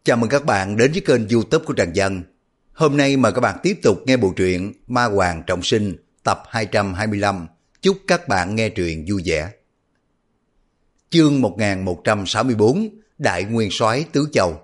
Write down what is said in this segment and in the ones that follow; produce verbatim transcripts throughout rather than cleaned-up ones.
Chào mừng các bạn đến với kênh YouTube của Trần Dân. Hôm nay mời các bạn tiếp tục nghe bộ truyện Ma Hoàng Trọng Sinh tập hai trăm hai mươi lăm. Chúc các bạn nghe truyện vui vẻ. Chương một nghìn một trăm sáu mươi bốn, Đại Nguyên Soái Tứ Châu.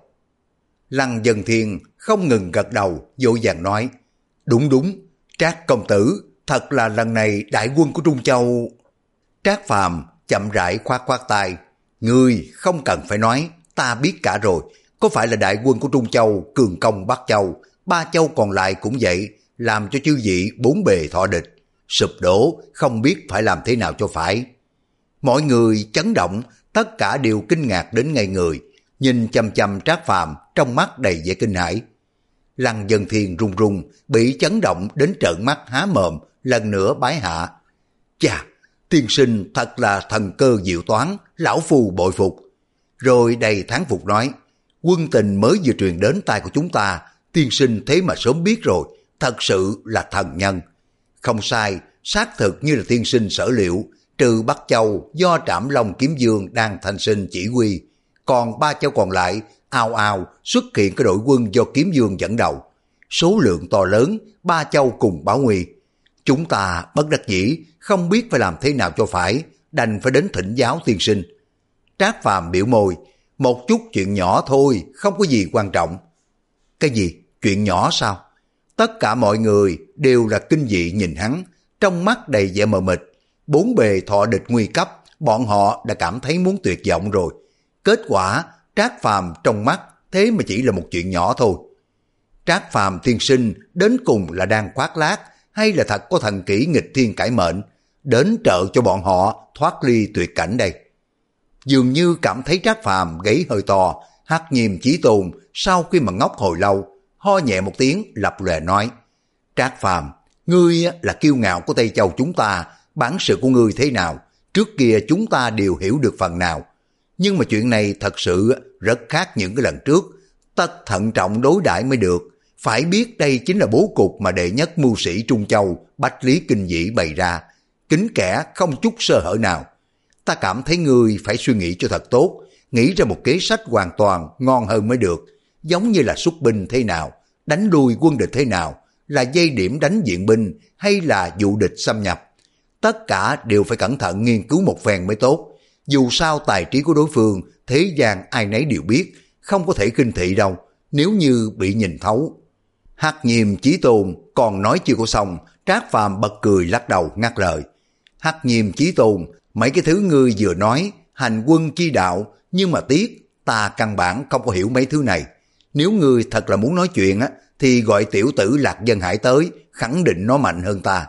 Lăng Dân Thiên không ngừng gật đầu, vội vàng nói: Đúng đúng, Trác công tử, thật là lần này đại quân của Trung Châu. Trác Phàm chậm rãi khoát khoát tay: Ngươi không cần phải nói, ta biết cả rồi. Có phải là đại quân của Trung Châu cường công Bắc Châu, ba châu còn lại cũng vậy, làm cho chư vị bốn bề thọ địch, sụp đổ, không biết phải làm thế nào cho phải. Mọi người chấn động, tất cả đều kinh ngạc đến ngây người, nhìn chăm chăm Trác Phàm trong mắt đầy vẻ kinh hãi. Lăng Dân Thiên run run, bị chấn động đến trợn mắt há mồm, lần nữa bái hạ: Chà, tiên sinh thật là thần cơ diệu toán, lão phu bội phục. Rồi đầy thán phục nói: Quân tình mới vừa truyền đến tai của chúng ta, tiên sinh thế mà sớm biết rồi, thật sự là thần nhân. Không sai, xác thực như là tiên sinh sở liệu, trừ Bắc Châu do Trảm Long Kiếm Dương đang thành sinh chỉ huy, còn ba châu còn lại ào ào xuất hiện cái đội quân do Kiếm Dương dẫn đầu. Số lượng to lớn, ba châu cùng báo nguy. Chúng ta bất đắc dĩ, không biết phải làm thế nào cho phải, đành phải đến thỉnh giáo tiên sinh. Trác Phàm biểu môi: Một chút chuyện nhỏ thôi, không có gì quan trọng. Cái gì? Chuyện nhỏ sao? Tất cả mọi người đều là kinh dị nhìn hắn, trong mắt đầy vẻ mờ mịt. Bốn bề thọ địch nguy cấp, bọn họ đã cảm thấy muốn tuyệt vọng rồi. Kết quả, Trác Phàm trong mắt thế mà chỉ là một chuyện nhỏ thôi. Trác Phàm tiên sinh đến cùng là đang khoác lác, hay là thật có thần kỹ nghịch thiên cải mệnh, đến trợ cho bọn họ thoát ly tuyệt cảnh đây? Dường như cảm thấy Trác Phàm gáy hơi to, Hắc Nhiêm Chí Tôn sau khi mà ngốc hồi lâu, ho nhẹ một tiếng lập lòe nói: Trác Phàm, ngươi là kiêu ngạo của Tây Châu chúng ta, bản sự của ngươi thế nào, trước kia chúng ta đều hiểu được phần nào. Nhưng mà chuyện này thật sự rất khác những cái lần trước, tất thận trọng đối đãi mới được. Phải biết đây chính là bố cục mà đệ nhất mưu sĩ Trung Châu Bách Lý Kinh Dĩ bày ra, kín kẽ không chút sơ hở nào. Ta cảm thấy ngươi phải suy nghĩ cho thật tốt, nghĩ ra một kế sách hoàn toàn ngon hơn mới được, giống như là xuất binh thế nào, đánh lui quân địch thế nào, là dây điểm đánh viện binh hay là dụ địch xâm nhập. Tất cả đều phải cẩn thận nghiên cứu một phen mới tốt. Dù sao tài trí của đối phương, thế gian ai nấy đều biết, không có thể khinh thị đâu, nếu như bị nhìn thấu. Hắc Nhiêm Chí Tôn còn nói chưa có xong, Trác Phàm bật cười lắc đầu ngắt lời: Hắc Nhiêm Chí Tôn, mấy cái thứ ngươi vừa nói, hành quân chi đạo, nhưng mà tiếc, ta căn bản không có hiểu mấy thứ này. Nếu ngươi thật là muốn nói chuyện á, thì gọi tiểu tử Lạc Dân Hải tới, khẳng định nó mạnh hơn ta.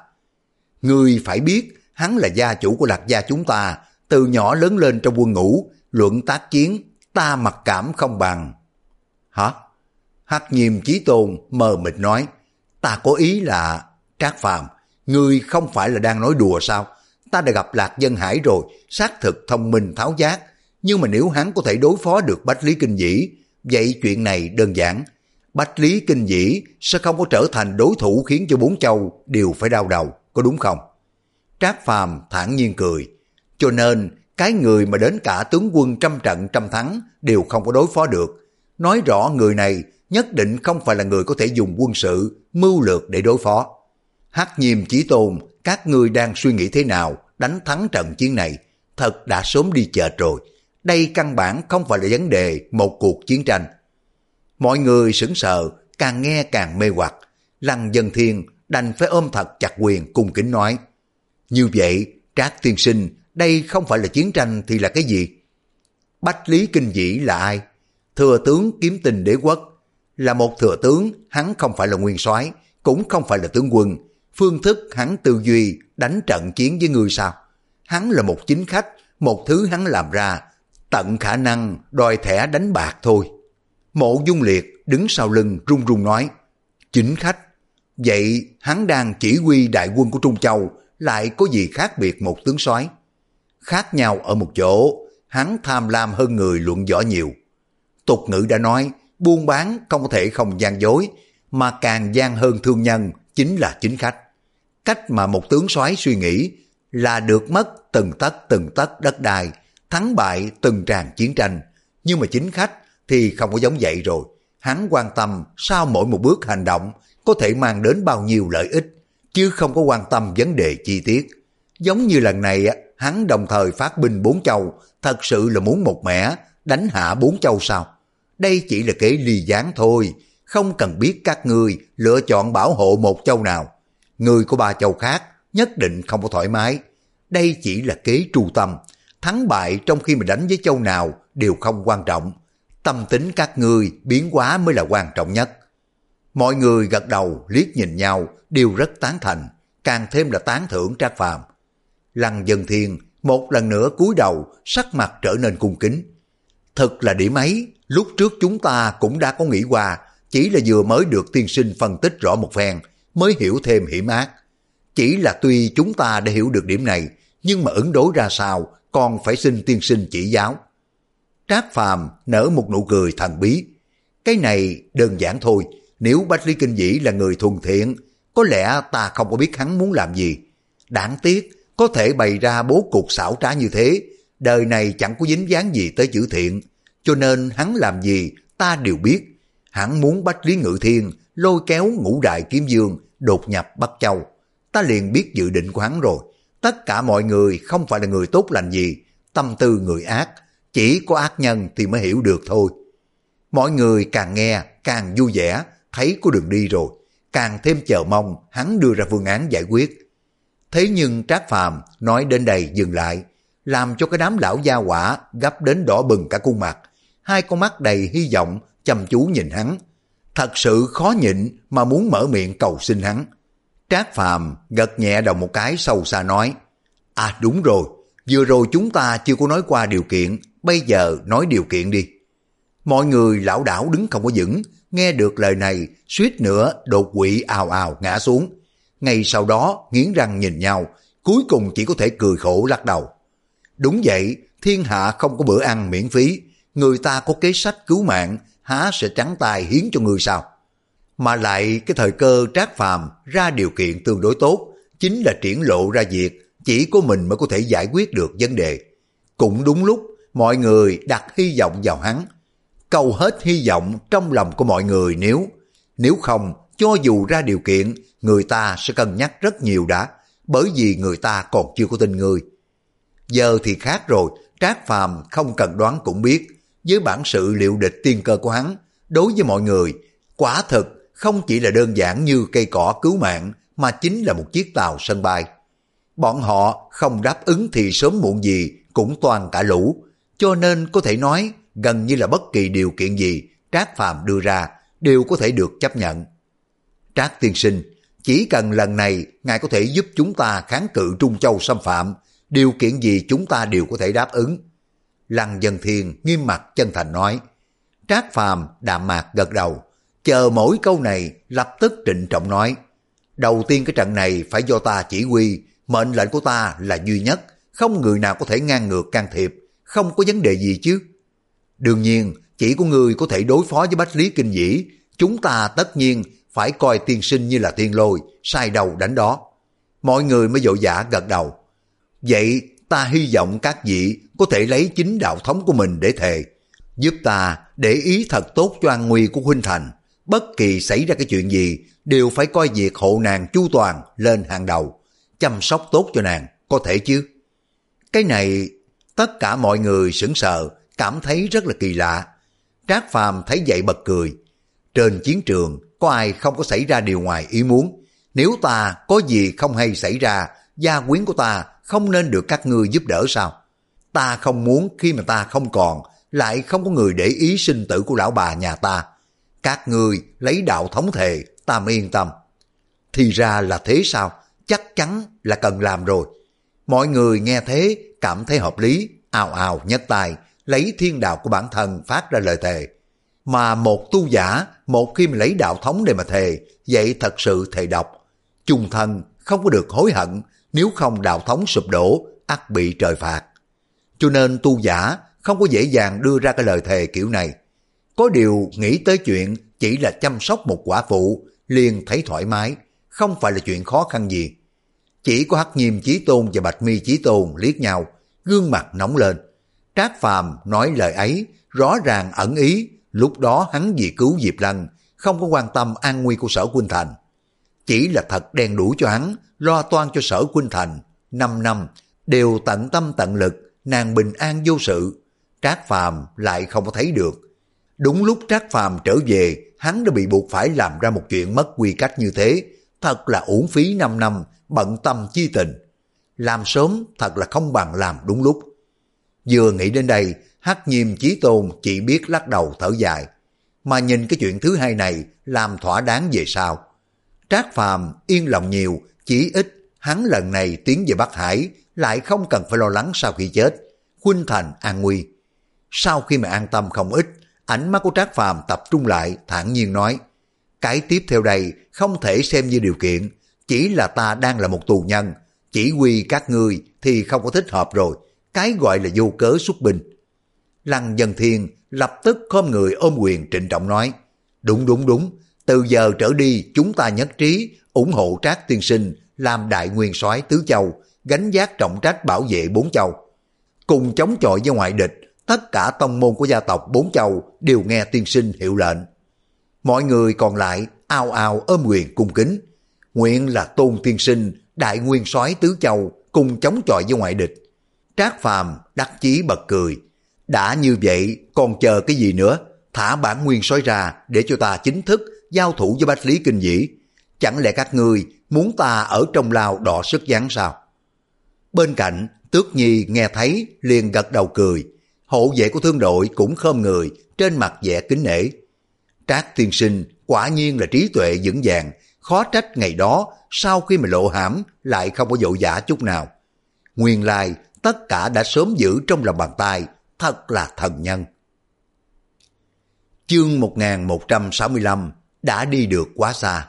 Ngươi phải biết, hắn là gia chủ của Lạc gia chúng ta, từ nhỏ lớn lên trong quân ngũ, luận tác chiến, ta mặc cảm không bằng. Hả? Hắc Nhiêm Chí Tôn mờ mịt nói: Ta có ý là... Trác Phàm, ngươi không phải là đang nói đùa sao? Ta đã gặp Lạc Dân Hải rồi, xác thực thông minh tháo giác, nhưng mà nếu hắn có thể đối phó được Bách Lý Kinh Dĩ, vậy chuyện này đơn giản. Bách Lý Kinh Dĩ sẽ không có trở thành đối thủ khiến cho bốn châu đều phải đau đầu, có đúng không? Trác Phàm thản nhiên cười: Cho nên cái người mà đến cả tướng quân trăm trận trăm thắng đều không có đối phó được, nói rõ người này nhất định không phải là người có thể dùng quân sự mưu lược để đối phó. Hắc Nhiêm Chí Tôn, các ngươi đang suy nghĩ thế nào đánh thắng trận chiến này, thật đã sớm đi chệch rồi. Đây căn bản không phải là vấn đề một cuộc chiến tranh. Mọi người sững sờ, càng nghe càng mê hoặc. Lăng Dân Thiên đành phải ôm thật chặt quyền cung kính nói: Như vậy, Trác tiên sinh, đây không phải là chiến tranh thì là cái gì? Bách Lý Kinh Dĩ là ai? Thừa tướng Kiếm Tinh Đế Quốc. Là một thừa tướng, hắn không phải là nguyên soái, cũng không phải là tướng quân. Phương thức hắn tư duy đánh trận chiến với người sao? Hắn là một chính khách, một thứ hắn làm ra, tận khả năng đòi thẻ đánh bạc thôi. Mộ Dung Liệt đứng sau lưng run run nói: Chính khách? Vậy hắn đang chỉ huy đại quân của Trung Châu, lại có gì khác biệt một tướng soái? Khác nhau ở một chỗ, hắn tham lam hơn người luận võ nhiều. Tục ngữ đã nói, buôn bán không có thể không gian dối, mà càng gian hơn thương nhân chính là chính khách. Cách mà một tướng soái suy nghĩ là được mất từng tấc từng tấc đất đai, thắng bại từng tràng chiến tranh, nhưng mà chính khách thì không có giống vậy rồi. Hắn quan tâm sau mỗi một bước hành động có thể mang đến bao nhiêu lợi ích, chứ không có quan tâm vấn đề chi tiết. Giống như lần này hắn đồng thời phát binh bốn châu, thật sự là muốn một mẻ đánh hạ bốn châu sao? Đây chỉ là kế ly gián thôi, không cần biết các ngươi lựa chọn bảo hộ một châu nào. Người của ba châu khác nhất định không có thoải mái. Đây chỉ là kế tru tâm, thắng bại trong khi mà đánh với châu nào đều không quan trọng. Tâm tính các ngươi biến hóa mới là quan trọng nhất. Mọi người gật đầu liếc nhìn nhau đều rất tán thành, càng thêm là tán thưởng Trác Phàm. Lăng Vân Thiên một lần nữa cúi đầu, sắc mặt trở nên cung kính. Thật là điểm ấy, lúc trước chúng ta cũng đã có nghĩ qua, chỉ là vừa mới được tiên sinh phân tích rõ một phen, mới hiểu thêm hiểm ác. Chỉ là tuy chúng ta đã hiểu được điểm này, nhưng mà ứng đối ra sao, còn phải xin tiên sinh chỉ giáo. Trác Phàm nở một nụ cười thần bí. Cái này đơn giản thôi, nếu Bách Lý Kinh Vĩ là người thuần thiện, có lẽ ta không có biết hắn muốn làm gì. Đáng tiếc, có thể bày ra bố cục xảo trá như thế, đời này chẳng có dính dáng gì tới chữ thiện, cho nên hắn làm gì ta đều biết. Hắn muốn Bách Lý Ngự Thiên lôi kéo Ngũ Đại Kiếm Dương đột nhập Bắc Châu, ta liền biết dự định của hắn rồi. Tất cả mọi người không phải là người tốt lành gì, tâm tư người ác, chỉ có ác nhân thì mới hiểu được thôi. Mọi người càng nghe càng vui vẻ, thấy có đường đi rồi, càng thêm chờ mong hắn đưa ra phương án giải quyết. Thế nhưng Trác Phàm nói đến đây dừng lại, làm cho cái đám lão gia hỏa gấp đến đỏ bừng cả khuôn mặt, hai con mắt đầy hy vọng chăm chú nhìn hắn. Thật sự khó nhịn mà muốn mở miệng cầu xin hắn. Trác Phàm gật nhẹ đầu một cái sâu xa nói, à đúng rồi, vừa rồi chúng ta chưa có nói qua điều kiện, bây giờ nói điều kiện đi. Mọi người lảo đảo đứng không có vững, nghe được lời này suýt nữa đột quỵ ào ào ngã xuống. Ngay sau đó nghiến răng nhìn nhau, cuối cùng chỉ có thể cười khổ lắc đầu. Đúng vậy, thiên hạ không có bữa ăn miễn phí, người ta có kế sách cứu mạng, há sẽ trắng tay hiến cho người sao? Mà lại cái thời cơ Trác Phàm ra điều kiện tương đối tốt, chính là triển lộ ra việc chỉ có mình mới có thể giải quyết được vấn đề. Cũng đúng lúc mọi người đặt hy vọng vào hắn, cầu hết hy vọng trong lòng của mọi người. Nếu nếu không, cho dù ra điều kiện, người ta sẽ cân nhắc rất nhiều đã, bởi vì người ta còn chưa có tin người. Giờ thì khác rồi, Trác Phàm không cần đoán cũng biết, với bản sự liệu địch tiên cơ của hắn, đối với mọi người, quả thực không chỉ là đơn giản như cây cỏ cứu mạng, mà chính là một chiếc tàu sân bay. Bọn họ không đáp ứng thì sớm muộn gì cũng toàn cả lũ, cho nên có thể nói gần như là bất kỳ điều kiện gì Trác Phàm đưa ra đều có thể được chấp nhận. Trác tiên sinh, chỉ cần lần này ngài có thể giúp chúng ta kháng cự Trung Châu xâm phạm, điều kiện gì chúng ta đều có thể đáp ứng. Lăng Vân Thiên nghiêm mặt chân thành nói. Trác Phàm đạm mạc gật đầu, chờ mỗi câu này lập tức trịnh trọng nói. Đầu tiên cái trận này phải do ta chỉ huy, mệnh lệnh của ta là duy nhất, không người nào có thể ngang ngược can thiệp, không có vấn đề gì chứ. Đương nhiên, chỉ có người có thể đối phó với Bách Lý Kinh Vĩ, chúng ta tất nhiên phải coi tiên sinh như là thiên lôi, sai đầu đánh đó. Mọi người mới vội vã gật đầu. Vậy ta hy vọng các vị có thể lấy chính đạo thống của mình để thề, giúp ta để ý thật tốt cho an nguy của huynh thành. Bất kỳ xảy ra cái chuyện gì đều phải coi việc hộ nàng chu toàn lên hàng đầu, chăm sóc tốt cho nàng, có thể chứ? Cái này tất cả mọi người sững sờ, cảm thấy rất là kỳ lạ. Trác Phàm thấy vậy bật cười. Trên chiến trường có ai không có xảy ra điều ngoài ý muốn, nếu ta có gì không hay xảy ra, gia quyến của ta không nên được các ngươi giúp đỡ sao? Ta không muốn khi mà ta không còn, lại không có người để ý sinh tử của lão bà nhà ta. Các ngươi lấy đạo thống thề, ta mới yên tâm. Thì ra là thế sao? Chắc chắn là cần làm rồi. Mọi người nghe thế cảm thấy hợp lý, ào ào nhấc tay, lấy thiên đạo của bản thân phát ra lời thề. Mà một tu giả, một khi mà lấy đạo thống để mà thề, vậy thật sự thề độc. Chung thân không có được hối hận, nếu không đạo thống sụp đổ, ắt bị trời phạt. Cho nên tu giả không có dễ dàng đưa ra cái lời thề kiểu này. Có điều nghĩ tới chuyện chỉ là chăm sóc một quả phụ, liền thấy thoải mái, không phải là chuyện khó khăn gì. Chỉ có Hắc Nhiêm Chí Tôn và Bạch Mi Chí Tôn liếc nhau, gương mặt nóng lên. Trác Phàm nói lời ấy, rõ ràng ẩn ý, lúc đó hắn vì cứu Diệp Lăng, không có quan tâm an nguy của Sở Khuynh Thành. Chỉ là thật đen đủi cho hắn, lo toan cho Sở Khuynh Thành, năm năm, đều tận tâm tận lực, nàng bình an vô sự. Trác Phàm lại không có thấy được. Đúng lúc Trác Phàm trở về, hắn đã bị buộc phải làm ra một chuyện mất quy cách như thế, thật là uổng phí năm năm, bận tâm chi tình. Làm sớm thật là không bằng làm đúng lúc. Vừa nghĩ đến đây, Hắc Nhiêm Chí Tôn chỉ biết lắc đầu thở dài, mà nhìn cái chuyện thứ hai này làm thỏa đáng về sau. Trác Phàm yên lòng nhiều, chỉ ít hắn lần này tiến về Bắc Hải lại không cần phải lo lắng sau khi chết, Khuynh Thành an nguy. Sau khi mà an tâm không ít, ánh mắt của Trác Phàm tập trung lại, thản nhiên nói: cái tiếp theo đây không thể xem như điều kiện, chỉ là ta đang là một tù nhân, chỉ huy các ngươi thì không có thích hợp rồi, cái gọi là vô cớ xuất binh. Lăng Vân Thiên lập tức khom người ôm quyền trịnh trọng nói: đúng đúng đúng, từ giờ trở đi chúng ta nhất trí ủng hộ Trác tiên sinh làm đại nguyên soái tứ châu, gánh vác trọng trách bảo vệ bốn châu, cùng chống chọi với ngoại địch. Tất cả tông môn của gia tộc bốn châu đều nghe tiên sinh hiệu lệnh. Mọi người còn lại ao ao ôm quyền cung kính, nguyện là tôn tiên sinh đại nguyên soái tứ châu cùng chống chọi với ngoại địch. Trác Phàm đắc chí bật cười: đã như vậy còn chờ cái gì nữa, thả bản nguyên soái ra để cho ta chính thức giao thủ với Bách Lý Kinh Vĩ. Chẳng lẽ các ngươi muốn ta ở trong lao đọ sức gián sao? Bên cạnh Tước Nhi nghe thấy liền gật đầu cười, hộ vệ của thương đội cũng khom người, trên mặt vẻ kính nể. Trác tiên sinh quả nhiên là trí tuệ vững vàng, khó trách ngày đó sau khi mà lộ hãm lại không có vội vã chút nào. Nguyên lai tất cả đã sớm giữ trong lòng bàn tay, thật là thần nhân. Chương một nghìn một trăm sáu mươi lăm đã đi được quá xa.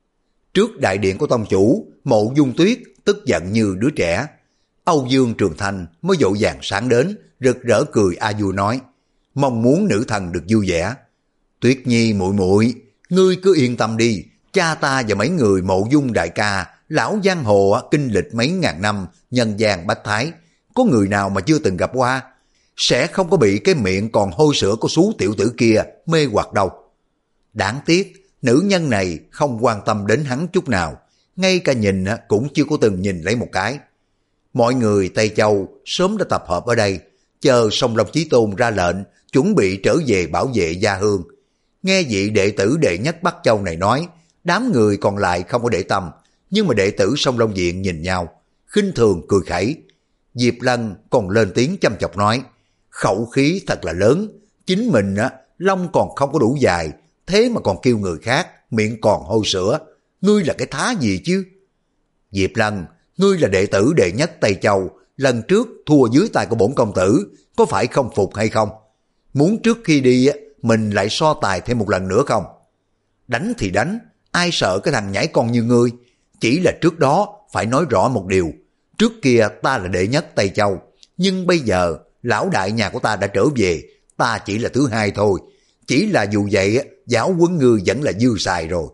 Trước đại điện của tông chủ, Mộ Dung Tuyết tức giận như đứa trẻ. Âu Dương Trường Thanh mới dội vàng sáng đến, rực rỡ cười a du nói: mong muốn nữ thần được vui vẻ. Tuyết Nhi muội muội, ngươi cứ yên tâm đi, cha ta và mấy người Mộ Dung đại ca, lão giang hồ kinh lịch mấy ngàn năm, nhân gian bách thái, có người nào mà chưa từng gặp qua, sẽ không có bị cái miệng còn hôi sữa của xú tiểu tử kia mê hoặc đâu. Đáng tiếc, nữ nhân này không quan tâm đến hắn chút nào, ngay cả nhìn cũng chưa có từng nhìn lấy một cái. Mọi người Tây Châu sớm đã tập hợp ở đây, chờ Song Long Chí Tôn ra lệnh, chuẩn bị trở về bảo vệ gia hương. Nghe vị đệ tử đệ nhất Bắc Châu này nói, đám người còn lại không có để tâm, nhưng mà đệ tử Song Long Viện nhìn nhau, khinh thường cười khẩy. Diệp Lân còn lên tiếng chăm chọc nói: khẩu khí thật là lớn, chính mình á lông còn không có đủ dài, thế mà còn kêu người khác miệng còn hôi sữa, ngươi là cái thá gì chứ? Diệp Lân, ngươi là đệ tử đệ nhất Tây Châu, lần trước thua dưới tay của bổn công tử, có phải không phục hay không? Muốn trước khi đi mình lại so tài thêm một lần nữa không? Đánh thì đánh, ai sợ cái thằng nhảy con như ngươi? Chỉ là trước đó phải nói rõ một điều, trước kia ta là đệ nhất Tây Châu, nhưng bây giờ lão đại nhà của ta đã trở về, ta chỉ là thứ hai thôi. Chỉ là dù vậy giáo huấn ngươi vẫn là dư xài rồi.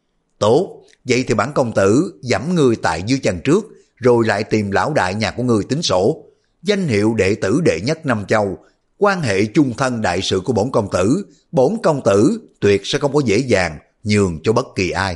Tốt, vậy thì bản công tử giẫm ngươi tại dưới chân trước, rồi lại tìm lão đại nhà của ngươi tính sổ. Danh hiệu đệ tử đệ nhất Năm Châu, quan hệ chung thân đại sự của bổn công tử, bổn công tử tuyệt sẽ không có dễ dàng nhường cho bất kỳ ai.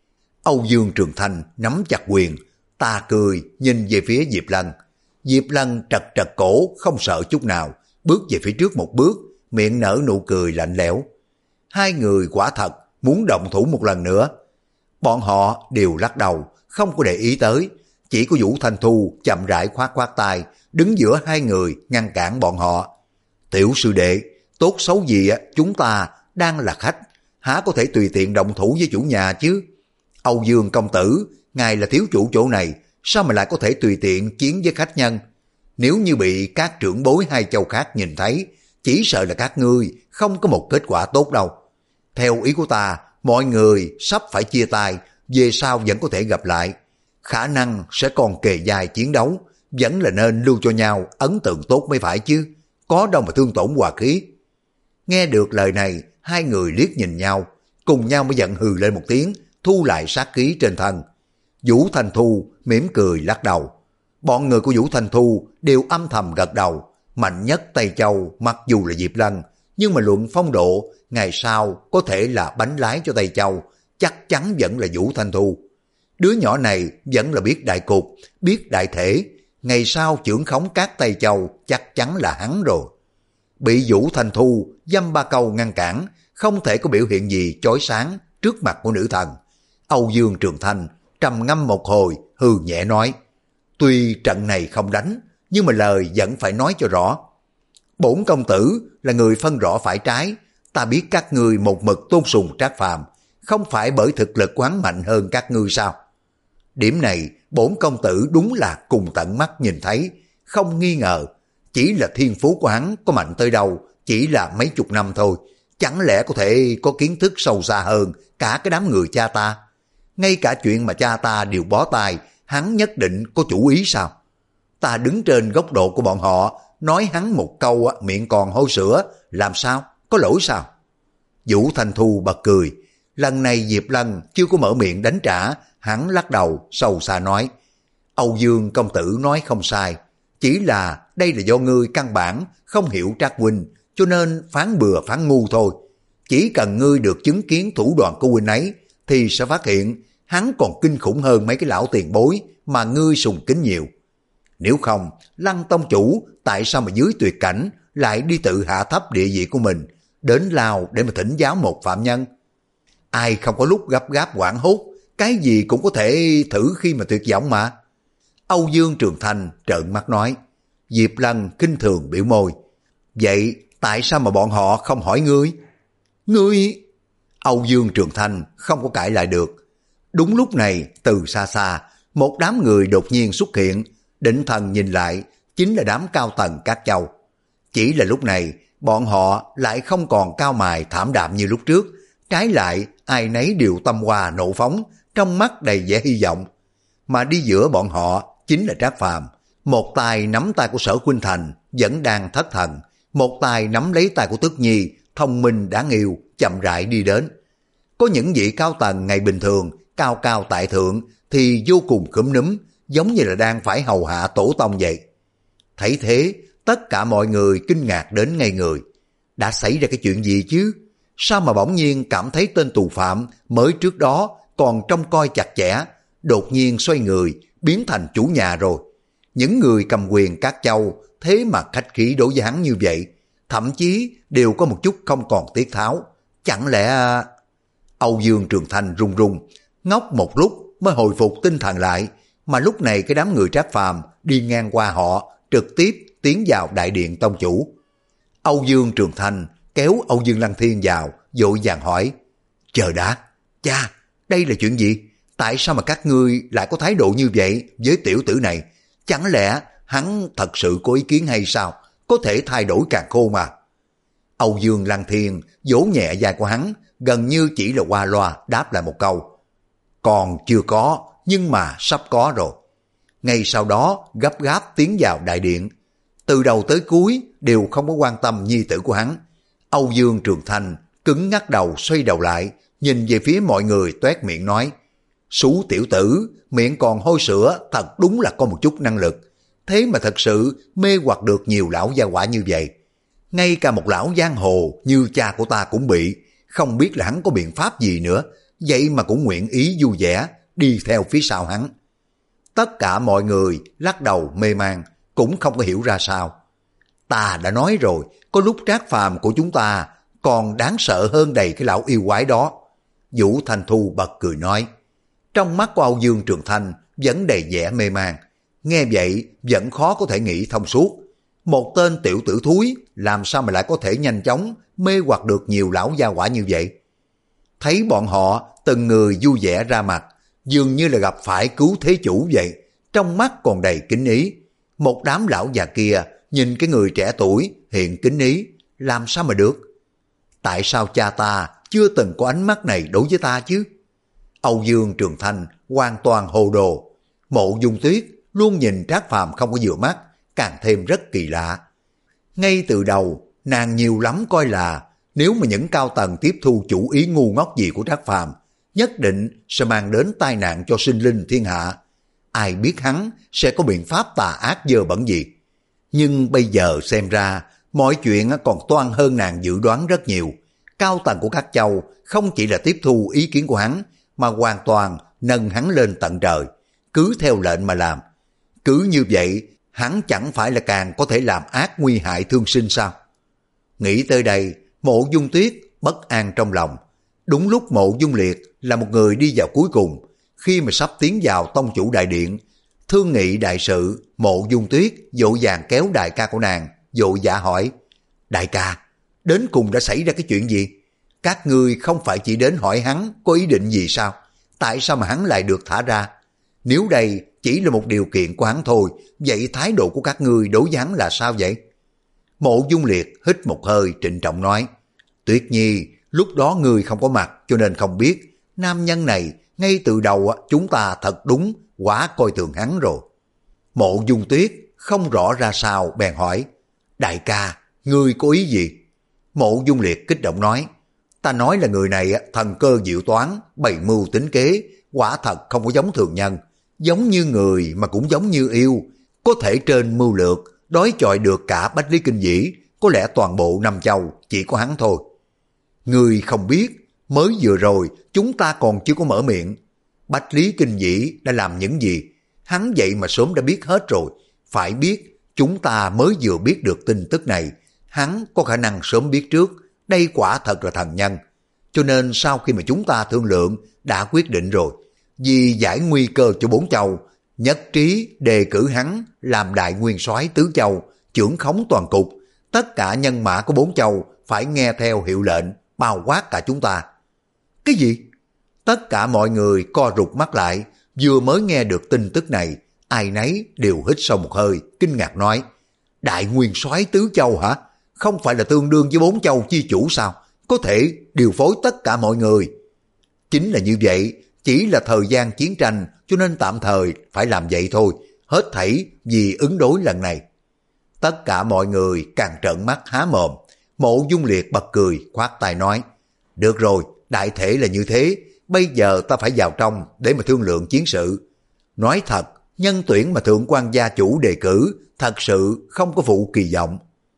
Âu Dương Trường Thanh nắm chặt quyền, ta cười nhìn về phía Diệp Lân. Diệp Lân trật trật cổ không sợ chút nào, bước về phía trước một bước, miệng nở nụ cười lạnh lẽo. Hai người quả thật muốn động thủ một lần nữa. Bọn họ đều lắc đầu, không có để ý tới, chỉ có Vũ Thanh Thu chậm rãi khoát khoát tay, đứng giữa hai người ngăn cản bọn họ. Tiểu sư đệ, tốt xấu gì chúng ta đang là khách, há có thể tùy tiện động thủ với chủ nhà chứ? Âu Dương công tử, ngài là thiếu chủ chỗ này, sao mà lại có thể tùy tiện chiến với khách nhân? Nếu như bị các trưởng bối hai châu khác nhìn thấy, chỉ sợ là các ngươi không có một kết quả tốt đâu. Theo ý của ta, mọi người sắp phải chia tay, về sau vẫn có thể gặp lại. Khả năng sẽ còn kề vai chiến đấu, vẫn là nên lưu cho nhau ấn tượng tốt mới phải chứ, có đâu mà thương tổn hòa khí. Nghe được lời này, hai người liếc nhìn nhau, cùng nhau mới giận hừ lên một tiếng, thu lại sát khí trên thân. Vũ Thanh Thu mỉm cười lắc đầu. Bọn người của Vũ Thanh Thu đều âm thầm gật đầu. Mạnh nhất Tây Châu mặc dù là Diệp Lân, Nhưng mà luận phong độ, ngày sau có thể là bánh lái cho Tây Châu, chắc chắn vẫn là Vũ Thanh Thu. Đứa nhỏ này vẫn là biết đại cục, biết đại thể, ngày sau trưởng khống các Tây Châu chắc chắn là hắn rồi. Bị Vũ Thanh Thu dăm ba câu ngăn cản, không thể có biểu hiện gì chói sáng trước mặt của nữ thần. Âu Dương Trường Thanh trầm ngâm một hồi, hừ nhẹ nói, tuy trận này không đánh, nhưng mà lời vẫn phải nói cho rõ. Bổn công tử là người phân rõ phải trái, ta biết các ngươi một mực tôn sùng Trác Phàm, không phải bởi thực lực quán mạnh hơn các ngươi sao? Điểm này bổn công tử đúng là cùng tận mắt nhìn thấy, không nghi ngờ. Chỉ là thiên phú của hắn có mạnh tới đâu, chỉ là mấy chục năm thôi, chẳng lẽ có thể có kiến thức sâu xa hơn cả cái đám người cha ta? Ngay cả chuyện mà cha ta đều bó tay, hắn nhất định có chủ ý sao? Ta đứng trên góc độ của bọn họ, nói hắn một câu miệng còn hôi sữa, làm sao? Có lỗi sao? Vũ Thanh Thu bật cười. Lần này Diệp Lân chưa có mở miệng đánh trả, hắn lắc đầu sâu xa nói, Âu Dương công tử nói không sai, chỉ là đây là do ngươi căn bản không hiểu Trác huynh, cho nên phán bừa phán ngu thôi. Chỉ cần ngươi được chứng kiến thủ đoạn của huynh ấy, thì sẽ phát hiện hắn còn kinh khủng hơn mấy cái lão tiền bối mà ngươi sùng kính nhiều. Nếu không, Lăng tông chủ tại sao mà dưới tuyệt cảnh lại đi tự hạ thấp địa vị của mình, đến Lào để mà thỉnh giáo một phạm nhân? Ai không có lúc gấp gáp hoảng hốt, cái gì cũng có thể thử khi mà tuyệt vọng mà. Âu Dương Trường Thanh trợn mắt nói. Diệp Lân kinh thường biểu môi. Vậy tại sao mà bọn họ không hỏi ngươi? Ngươi... Âu Dương Trường Thanh không có cãi lại được. Đúng lúc này, từ xa xa, một đám người đột nhiên xuất hiện, định thần nhìn lại, chính là đám cao tầng các châu. Chỉ là lúc này, bọn họ lại không còn cao mài thảm đạm như lúc trước, trái lại ai nấy đều tâm hoa nộ phóng, trong mắt đầy vẻ hy vọng. Mà đi giữa bọn họ chính là Trác Phàm, một tay nắm tay của Sở Khuynh Thành vẫn đang thất thần, một tay nắm lấy tay của Tức Nhi, thông minh đáng yêu, chậm rãi đi đến. Có những vị cao tầng ngày bình thường, cao cao tại thượng thì vô cùng cúm núm, giống như là đang phải hầu hạ tổ tông vậy. Thấy thế, tất cả mọi người kinh ngạc đến ngây người. Đã xảy ra cái chuyện gì chứ? Sao mà bỗng nhiên cảm thấy tên tù phạm mới trước đó còn trông coi chặt chẽ, đột nhiên xoay người, biến thành chủ nhà rồi. Những người cầm quyền các châu thế mà khách khí đối với hắn như vậy, thậm chí đều có một chút không còn tiết tháo. Chẳng lẽ... Âu Dương Trường Thanh run run, ngốc một lúc mới hồi phục tinh thần lại, mà lúc này cái đám người Trác Phàm đi ngang qua họ, trực tiếp tiến vào đại điện tông chủ. Âu Dương Trường Thanh kéo Âu Dương Lăng Thiên vào, vội vàng hỏi, chờ đã, cha, đây là chuyện gì? Tại sao mà các ngươi lại có thái độ như vậy với tiểu tử này? Chẳng lẽ hắn thật sự có ý kiến hay sao? Có thể thay đổi càn khôn mà. Âu Dương Lăng Thiên vỗ nhẹ vai của hắn, gần như chỉ là qua loa đáp lại một câu, còn chưa có, nhưng mà sắp có rồi. Ngay sau đó gấp gáp tiến vào đại điện, từ đầu tới cuối đều không có quan tâm nhi tử của hắn. Âu Dương Trường Thanh cứng ngắc đầu xoay đầu lại, nhìn về phía mọi người toét miệng nói, Sú tiểu tử, miệng còn hôi sữa, thật đúng là có một chút năng lực. Thế mà thật sự mê hoặc được nhiều lão gia hỏa như vậy. Ngay cả một lão giang hồ như cha của ta cũng bị, không biết là hắn có biện pháp gì nữa, vậy mà cũng nguyện ý vui vẻ, đi theo phía sau hắn. Tất cả mọi người lắc đầu mê man, cũng không có hiểu ra sao. Ta đã nói rồi, có lúc Trác Phàm của chúng ta còn đáng sợ hơn đầy cái lão yêu quái đó. Vũ Thanh Thu bật cười nói. Trong mắt của Âu Dương Trường Thanh vẫn đầy vẻ mê man. Nghe vậy vẫn khó có thể nghĩ thông suốt. Một tên tiểu tử thúi làm sao mà lại có thể nhanh chóng mê hoặc được nhiều lão gia hỏa như vậy? Thấy bọn họ từng người vui vẻ ra mặt, dường như là gặp phải cứu thế chủ vậy, trong mắt còn đầy kính ý. Một đám lão già kia nhìn cái người trẻ tuổi hiện kính ý, làm sao mà được? Tại sao cha ta chưa từng có ánh mắt này đối với ta chứ? Âu Dương Trường Thanh hoàn toàn hồ đồ. Mộ Dung Tuyết luôn nhìn Trác Phàm không có vừa mắt, càng thêm rất kỳ lạ. Ngay từ đầu, nàng nhiều lắm coi là nếu mà những cao tầng tiếp thu chủ ý ngu ngốc gì của Trác Phàm, nhất định sẽ mang đến tai nạn cho sinh linh thiên hạ. Ai biết hắn sẽ có biện pháp tà ác dơ bẩn gì. Nhưng bây giờ xem ra, Mọi chuyện còn toan hơn nàng dự đoán rất nhiều. Cao tầng của các châu không chỉ là tiếp thu ý kiến của hắn, mà hoàn toàn nâng hắn lên tận trời, cứ theo lệnh mà làm. Cứ như vậy, hắn chẳng phải là càng có thể làm ác nguy hại thương sinh sao? Nghĩ tới đây, Mộ Dung Tuyết bất an trong lòng. Đúng lúc Mộ Dung Liệt là một người đi vào cuối cùng, khi mà sắp tiến vào tông chủ đại điện, thương nghị đại sự, Mộ Dung Tuyết vội vàng kéo đại ca của nàng, vội vã hỏi: đại ca, đến cùng đã xảy ra cái chuyện gì? Các ngươi không phải chỉ đến hỏi hắn có ý định gì sao? Tại sao mà hắn lại được thả ra? Nếu đây chỉ là một điều kiện của hắn thôi, vậy thái độ của các ngươi đối với hắn là sao vậy? Mộ Dung Liệt hít một hơi trịnh trọng nói: Tuyết Nhi, lúc đó ngươi không có mặt cho nên không biết. Nam nhân này ngay từ đầu chúng ta thật đúng quá coi thường hắn rồi. Mộ Dung Tuyết không rõ ra sao bèn hỏi: đại ca, ngươi có ý gì? Mộ Dung Liệt kích động nói: ta nói là người này thần cơ diệu toán, bày mưu tính kế, quả thật không có giống thường nhân, giống như người mà cũng giống như yêu, có thể trên mưu lược đối chọi được cả Bách Lý Kinh Vĩ, có lẽ toàn bộ Nam Châu chỉ có hắn thôi. Người không biết, mới vừa rồi chúng ta còn chưa có mở miệng, Bách Lý Kinh Vĩ đã làm những gì, hắn vậy mà sớm đã biết hết rồi. Phải biết, chúng ta mới vừa biết được tin tức này, hắn có khả năng sớm biết trước, đây quả thật là thần nhân. Cho nên sau khi mà chúng ta thương lượng, đã quyết định rồi, vì giải nguy cơ cho bốn châu, nhất trí đề cử hắn làm đại nguyên soái tứ châu, trưởng khống toàn cục. Tất cả nhân mã của bốn châu phải nghe theo hiệu lệnh, bao quát cả chúng ta. Cái gì? Tất cả mọi người co rụt mắt lại, vừa mới nghe được tin tức này, ai nấy đều hít sâu một hơi, kinh ngạc nói: đại nguyên soái tứ châu hả? Không phải là tương đương với bốn châu chi chủ sao? Có thể điều phối tất cả mọi người. Chính là như vậy, chỉ là thời gian chiến tranh cho nên tạm thời phải làm vậy thôi, hết thảy vì ứng đối lần này. Tất cả mọi người càng trợn mắt há mồm. Mộ Dung Liệt bật cười, khoát tay nói: được rồi, đại thể là như thế, bây giờ ta phải vào trong để mà thương lượng chiến sự. Nói thật, nhân tuyển mà thượng quan gia chủ đề cử thật sự không có phụ kỳ vọng.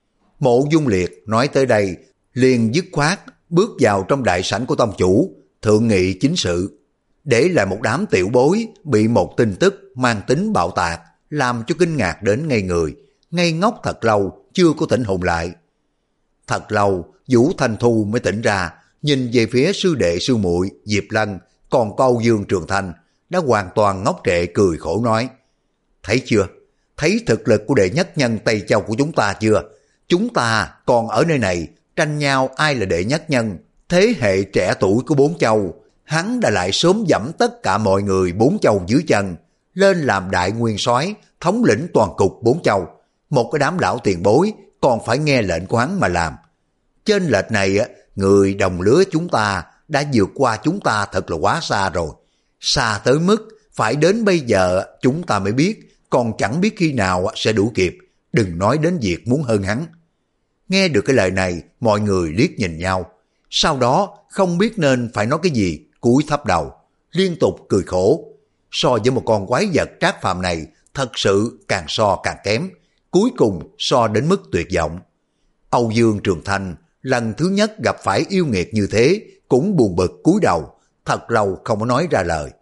Mộ Dung Liệt nói tới đây, liền dứt khoát bước vào trong đại sảnh của tông chủ, thượng nghị chính sự. Để lại một đám tiểu bối bị một tin tức mang tính bạo tạc làm cho kinh ngạc đến ngây người, ngây ngốc thật lâu chưa có tỉnh hồn lại. Thật lâu Vũ Thanh Thu mới tỉnh ra, nhìn về phía sư đệ sư muội Diệp Lân còn có Âu Dương Trường Thanh, đã hoàn toàn ngốc trệ cười khổ nói: thấy chưa, thấy thực lực của đệ nhất nhân Tây Châu của chúng ta chưa? Chúng ta còn ở nơi này tranh nhau ai là đệ nhất nhân, thế hệ trẻ tuổi của bốn châu, hắn đã lại sớm dẫm tất cả mọi người bốn châu dưới chân, lên làm đại nguyên soái, thống lĩnh toàn cục bốn châu. Một cái đám lão tiền bối còn phải nghe lệnh của hắn mà làm. Trên lệch này, người đồng lứa chúng ta đã vượt qua chúng ta thật là quá xa rồi. Xa tới mức phải đến bây giờ chúng ta mới biết, còn chẳng biết khi nào sẽ đủ kịp, đừng nói đến việc muốn hơn hắn. Nghe được cái lời này, mọi người liếc nhìn nhau, sau đó không biết nên phải nói cái gì, cúi thấp đầu, liên tục cười khổ. So với một con quái vật trác phàm này, thật sự càng so càng kém, cuối cùng so đến mức tuyệt vọng. Âu Dương Trường Thanh lần thứ nhất gặp phải yêu nghiệt như thế, cũng buồn bực cúi đầu, thật lâu không có nói ra lời.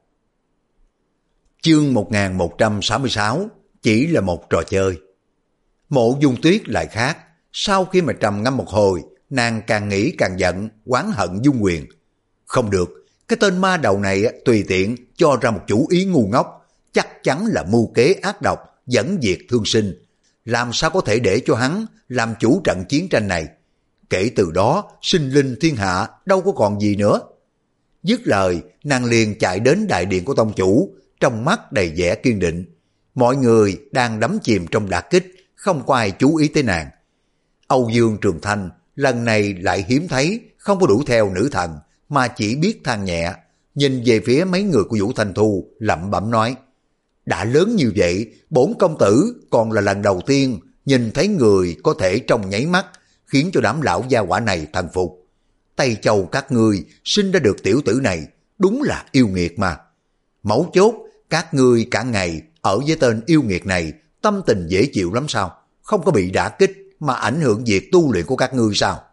Chương một nghìn một trăm sáu mươi sáu, chỉ là một trò chơi. Mộ Dung Tuyết lại khác, sau khi mà trầm ngâm một hồi, nàng càng nghĩ càng giận, oán hận Dung Quyền. Không được, cái tên ma đầu này tùy tiện cho ra một chủ ý ngu ngốc, chắc chắn là mưu kế ác độc, dẫn diệt thương sinh. Làm sao có thể để cho hắn làm chủ trận chiến tranh này? Kể từ đó, sinh linh thiên hạ đâu có còn gì nữa. Dứt lời, nàng liền chạy đến đại điện của tông chủ, trong mắt đầy vẻ kiên định. Mọi người đang đắm chìm trong đả kích, không có ai chú ý tới nàng. Âu Dương Trường Thanh lần này lại hiếm thấy, không có đuổi theo nữ thần, mà chỉ biết than nhẹ, nhìn về phía mấy người của Vũ Thanh Thu, lẩm bẩm nói: đã lớn như vậy, bổn công tử còn là lần đầu tiên nhìn thấy người có thể trong nháy mắt khiến cho đám lão gia quả này thần phục. Tây Châu các ngươi sinh ra được tiểu tử này, đúng là yêu nghiệt mà. Mấu chốt, các ngươi cả ngày ở với tên yêu nghiệt này, tâm tình dễ chịu lắm sao? Không có bị đả kích, mà ảnh hưởng việc tu luyện của các ngươi sao?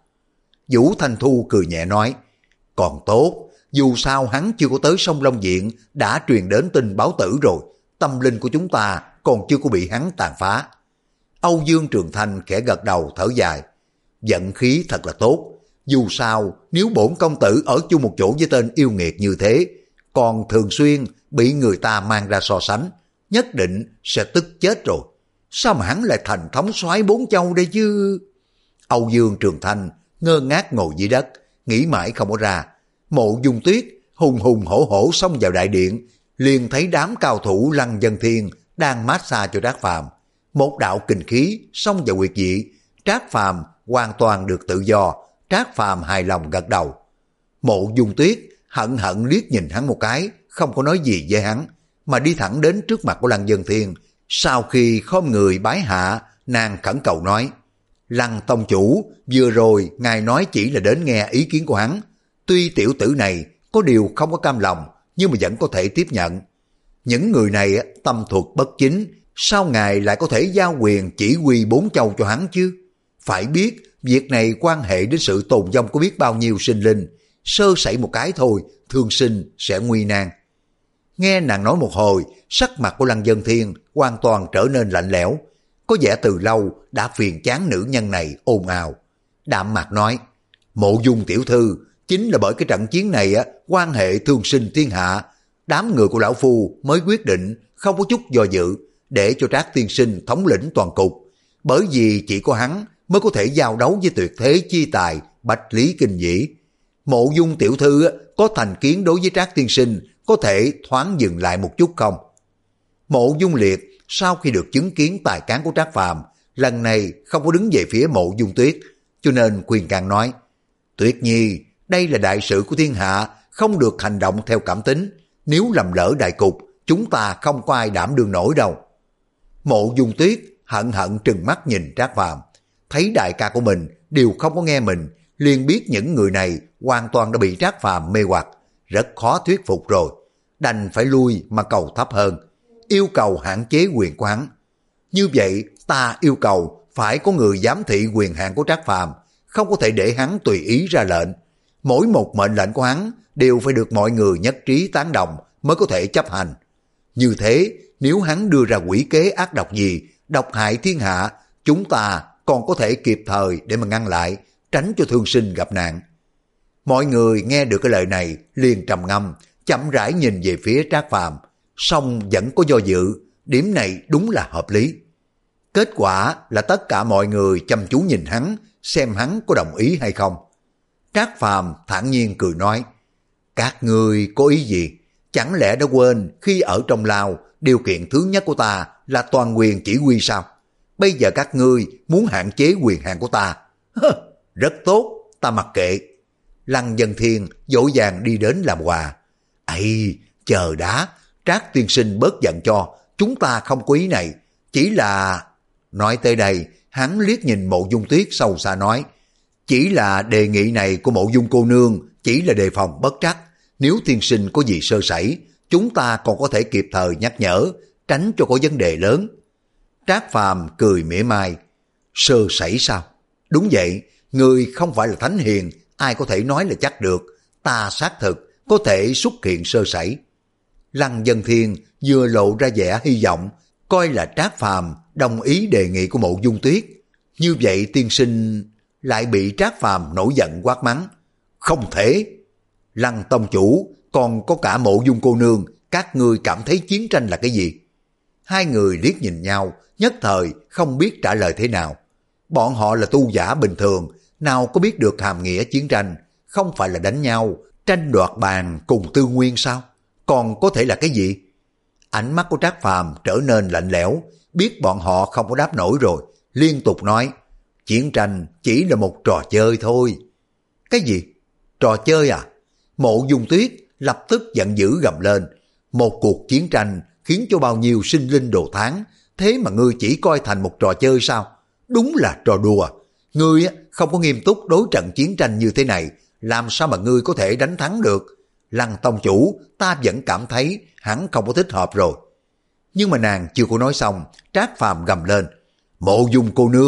Vũ Thanh Thu cười nhẹ nói, còn tốt, dù sao hắn chưa có tới sông Long Viện đã truyền đến tin báo tử rồi, tâm linh của chúng ta còn chưa có bị hắn tàn phá. Âu Dương Trường Thanh khẽ gật đầu thở dài, vận khí thật là tốt, dù sao nếu bổn công tử ở chung một chỗ với tên yêu nghiệt như thế, còn thường xuyên bị người ta mang ra so sánh, nhất định sẽ tức chết rồi. Sao mà hắn lại thành thống soái bốn châu đây chứ? Âu Dương Trường Thanh ngơ ngác ngồi dưới đất, nghĩ mãi không có ra. Mộ Dung Tuyết hùng hùng hổ hổ xông vào đại điện, liền thấy đám cao thủ Lăng Vân Thiên đang massage cho Trác Phàm. Một đạo kình khí xông vào huyệt vị, Trác Phàm hoàn toàn được tự do. Trác Phàm hài lòng gật đầu. Mộ Dung Tuyết hận hận liếc nhìn hắn một cái, không có nói gì với hắn, mà đi thẳng đến trước mặt của Lăng Vân Thiên. Sau khi khom người bái hạ, nàng khẩn cầu nói, Lăng tông chủ, vừa rồi ngài nói chỉ là đến nghe ý kiến của hắn. Tuy tiểu tử này có điều không có cam lòng, nhưng mà vẫn có thể tiếp nhận. Những người này tâm thuật bất chính, sao ngài lại có thể giao quyền chỉ huy bốn châu cho hắn chứ? Phải biết, việc này quan hệ đến sự tồn vong của biết bao nhiêu sinh linh. Sơ sẩy một cái thôi, thương sinh sẽ nguy nan. Nghe nàng nói một hồi, sắc mặt của Lăng Vân Thiên hoàn toàn trở nên lạnh lẽo. Có vẻ từ lâu đã phiền chán nữ nhân này ồn ào. Đạm mạc nói, Mộ Dung tiểu thư, chính là bởi cái trận chiến này á, quan hệ thương sinh thiên hạ, đám người của lão phu mới quyết định không có chút do dự, để cho Trác tiên sinh thống lĩnh toàn cục. Bởi vì chỉ có hắn mới có thể giao đấu với tuyệt thế chi tài Bạch Lý Kinh Vĩ. Mộ Dung tiểu thư á, có thành kiến đối với Trác tiên sinh, có thể thoáng dừng lại một chút không? Mộ Dung Liệt sau khi được chứng kiến tài cán của Trác Phàm, lần này không có đứng về phía Mộ Dung Tuyết, cho nên khuyên can nói, Tuyết Nhi, đây là đại sự của thiên hạ, không được hành động theo cảm tính, nếu lầm lỡ đại cục, chúng ta không có ai đảm đương nổi đâu. Mộ Dung Tuyết hận hận trừng mắt nhìn Trác Phàm, thấy đại ca của mình đều không có nghe mình, liền biết những người này hoàn toàn đã bị Trác Phàm mê hoặc, rất khó thuyết phục rồi, đành phải lui mà cầu thấp hơn, yêu cầu hạn chế quyền của hắn. Như vậy ta yêu cầu phải có người giám thị quyền hạn của Trác Phàm, không có thể để hắn tùy ý ra lệnh. Mỗi một mệnh lệnh của hắn đều phải được mọi người nhất trí tán đồng mới có thể chấp hành. Như thế, nếu hắn đưa ra quỷ kế ác độc gì, độc hại thiên hạ, chúng ta còn có thể kịp thời để mà ngăn lại, tránh cho thương sinh gặp nạn. Mọi người nghe được cái lời này liền trầm ngâm, chậm rãi nhìn về phía Trác Phàm, song vẫn có do dự, điểm này đúng là hợp lý. Kết quả là tất cả mọi người chăm chú nhìn hắn, xem hắn có đồng ý hay không. Trác Phàm thản nhiên cười nói, các ngươi có ý gì? Chẳng lẽ đã quên khi ở trong lao, điều kiện thứ nhất của ta là toàn quyền chỉ huy sao? Bây giờ các ngươi muốn hạn chế quyền hạn của ta. Rất tốt, ta mặc kệ. Lăng Vân Thiên dỗ dàng đi đến làm quà. Ây, chờ đã, Trác tiên sinh bớt giận cho, chúng ta không có ý này, chỉ là... Nói tới đây, hắn liếc nhìn Mộ Dung Tuyết sâu xa nói, chỉ là đề nghị này của Mộ Dung cô nương, chỉ là đề phòng bất trắc, nếu tiên sinh có gì sơ sẩy, chúng ta còn có thể kịp thời nhắc nhở, tránh cho có vấn đề lớn. Trác Phàm cười mỉa mai, sơ sẩy sao? Đúng vậy, người không phải là thánh hiền, ai có thể nói là chắc được, ta xác thực có thể xuất hiện sơ sẩy. Lăng Vân Thiên vừa lộ ra vẻ hy vọng, coi là Trác Phàm đồng ý đề nghị của Mộ Dung Tuyết. Như vậy tiên sinh lại bị Trác Phàm nổi giận quát mắng. Không thể! Lăng tông chủ, còn có cả Mộ Dung cô nương, các ngươi cảm thấy chiến tranh là cái gì? Hai người liếc nhìn nhau, nhất thời không biết trả lời thế nào. Bọn họ là tu giả bình thường, nào có biết được hàm nghĩa chiến tranh, không phải là đánh nhau, tranh đoạt bàn cùng tư nguyên sao? Còn có thể là cái gì? Ánh mắt của Trác Phàm trở nên lạnh lẽo, biết bọn họ không có đáp nổi rồi, liên tục nói, chiến tranh chỉ là một trò chơi thôi. Cái gì? Trò chơi à? Mộ Dung Tuyết lập tức giận dữ gầm lên, một cuộc chiến tranh khiến cho bao nhiêu sinh linh đồ tháng, thế mà ngươi chỉ coi thành một trò chơi sao? Đúng là trò đùa. Ngươi không có nghiêm túc đối trận chiến tranh như thế này, làm sao mà ngươi có thể đánh thắng được? Lăng tông chủ, ta vẫn cảm thấy hắn không có thích hợp rồi. Nhưng mà nàng chưa có nói xong, Trác Phàm gầm lên, Mộ Dung cô nương,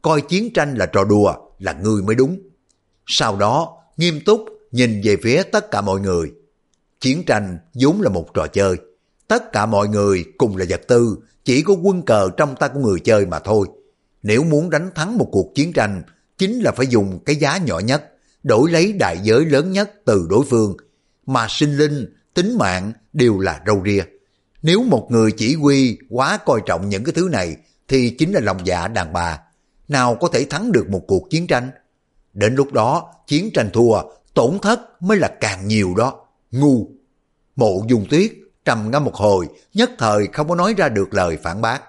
coi chiến tranh là trò đùa là ngươi mới đúng. Sau đó nghiêm túc nhìn về phía tất cả mọi người. Chiến tranh vốn là một trò chơi. Tất cả mọi người cùng là vật tư, chỉ có quân cờ trong tay của người chơi mà thôi. Nếu muốn đánh thắng một cuộc chiến tranh, chính là phải dùng cái giá nhỏ nhất, đổi lấy đại giới lớn nhất từ đối phương. Mà sinh linh, tính mạng đều là râu ria. Nếu một người chỉ huy quá coi trọng những cái thứ này, thì chính là lòng dạ đàn bà. Nào có thể thắng được một cuộc chiến tranh? Đến lúc đó, chiến tranh thua, tổn thất mới là càng nhiều đó. Ngu! Mộ Dung Tuyết trầm ngâm một hồi, nhất thời không có nói ra được lời phản bác.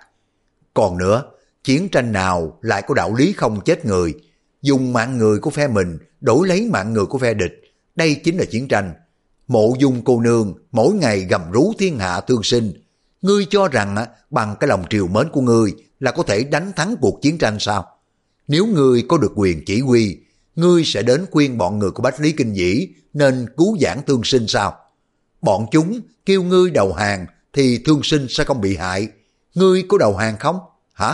Còn nữa, chiến tranh nào lại có đạo lý không chết người? Dùng mạng người của phe mình đổi lấy mạng người của phe địch, đây chính là chiến tranh. Mộ Dung cô nương mỗi ngày gầm rú thiên hạ thương sinh. Ngươi cho rằng bằng cái lòng triều mến của ngươi là có thể đánh thắng cuộc chiến tranh sao? Nếu ngươi có được quyền chỉ huy, ngươi sẽ đến khuyên bọn người của Bách Lý Kinh Dĩ nên cứu vãn thương sinh sao? Bọn chúng kêu ngươi đầu hàng thì thương sinh sẽ không bị hại. Ngươi có đầu hàng không? Hả?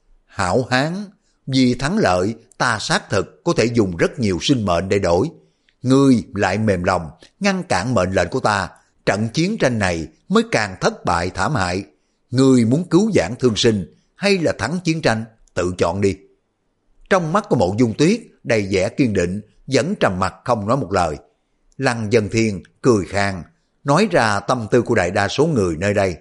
Hảo hán, vì thắng lợi ta xác thực có thể dùng rất nhiều sinh mệnh để đổi. Ngươi lại mềm lòng, ngăn cản mệnh lệnh của ta. Trận chiến tranh này mới càng thất bại thảm hại. Ngươi muốn cứu vãn thương sinh hay là thắng chiến tranh? Tự chọn đi. Trong mắt của Mộ Dung Tuyết đầy vẻ kiên định, vẫn trầm mặc không nói một lời. Lăng Vân Thiên cười khang, nói ra tâm tư của đại đa số người nơi đây.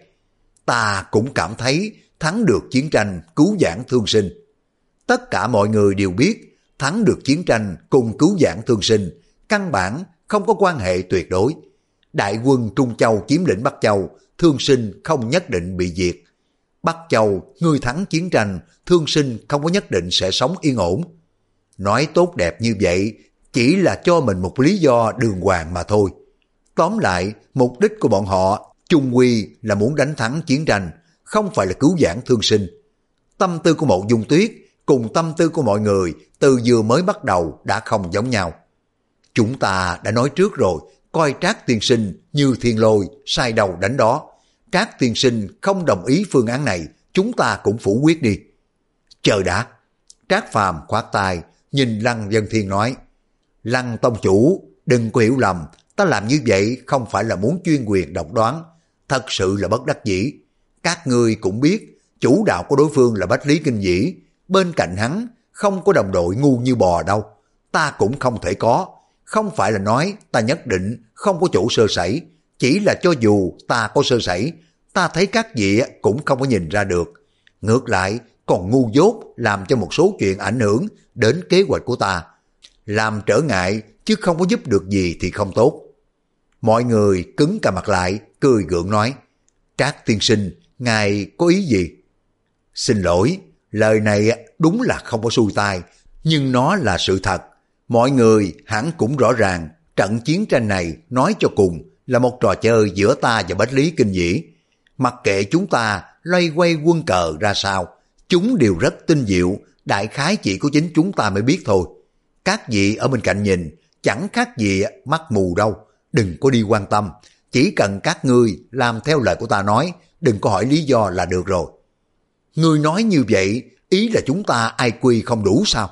Ta cũng cảm thấy thắng được chiến tranh cứu vãn thương sinh. Tất cả mọi người đều biết thắng được chiến tranh cùng cứu vãn thương sinh căn bản không có quan hệ tuyệt đối. Đại quân Trung Châu chiếm lĩnh Bắc Châu, thương sinh không nhất định bị diệt. Bắc Châu, ngươi thắng chiến tranh, thương sinh không có nhất định sẽ sống yên ổn. Nói tốt đẹp như vậy chỉ là cho mình một lý do đường hoàng mà thôi. Tóm lại, mục đích của bọn họ chung quy là muốn đánh thắng chiến tranh, không phải là cứu vãn thương sinh. Tâm tư của Mộ Dung Tuyết cùng tâm tư của mọi người từ vừa mới bắt đầu đã không giống nhau. Chúng ta đã nói trước rồi, coi Trác tiên sinh như thiên lôi, sai đầu đánh đó. Trác tiên sinh không đồng ý phương án này, chúng ta cũng phủ quyết đi. Chờ đã. Trác Phàm khoát tay, nhìn Lăng Vân Thiên nói, Lăng tông chủ, đừng có hiểu lầm, ta làm như vậy không phải là muốn chuyên quyền độc đoán, thật sự là bất đắc dĩ. Các ngươi cũng biết, chủ đạo của đối phương là Bách Lý Kinh Dĩ, bên cạnh hắn không có đồng đội ngu như bò đâu, ta cũng không thể có. Không phải là nói ta nhất định không có chỗ sơ sẩy, chỉ là cho dù ta có sơ sẩy, ta thấy các vị cũng không có nhìn ra được. Ngược lại, còn ngu dốt làm cho một số chuyện ảnh hưởng đến kế hoạch của ta. Làm trở ngại chứ không có giúp được gì thì không tốt. Mọi người cứng cả mặt lại, cười gượng nói, Trác tiên sinh, ngài có ý gì? Xin lỗi, lời này đúng là không có xuôi tai, nhưng nó là sự thật. Mọi người hẳn cũng rõ ràng, trận chiến tranh này nói cho cùng là một trò chơi giữa ta và Bách Lý Kinh Dĩ. Mặc kệ chúng ta loay quay quân cờ ra sao, chúng đều rất tinh diệu, đại khái chỉ có chính chúng ta mới biết thôi. Các vị ở bên cạnh nhìn, chẳng khác gì mắt mù đâu, đừng có đi quan tâm, chỉ cần các ngươi làm theo lời của ta nói, đừng có hỏi lý do là được rồi. Ngươi nói như vậy, ý là chúng ta ai quy không đủ sao?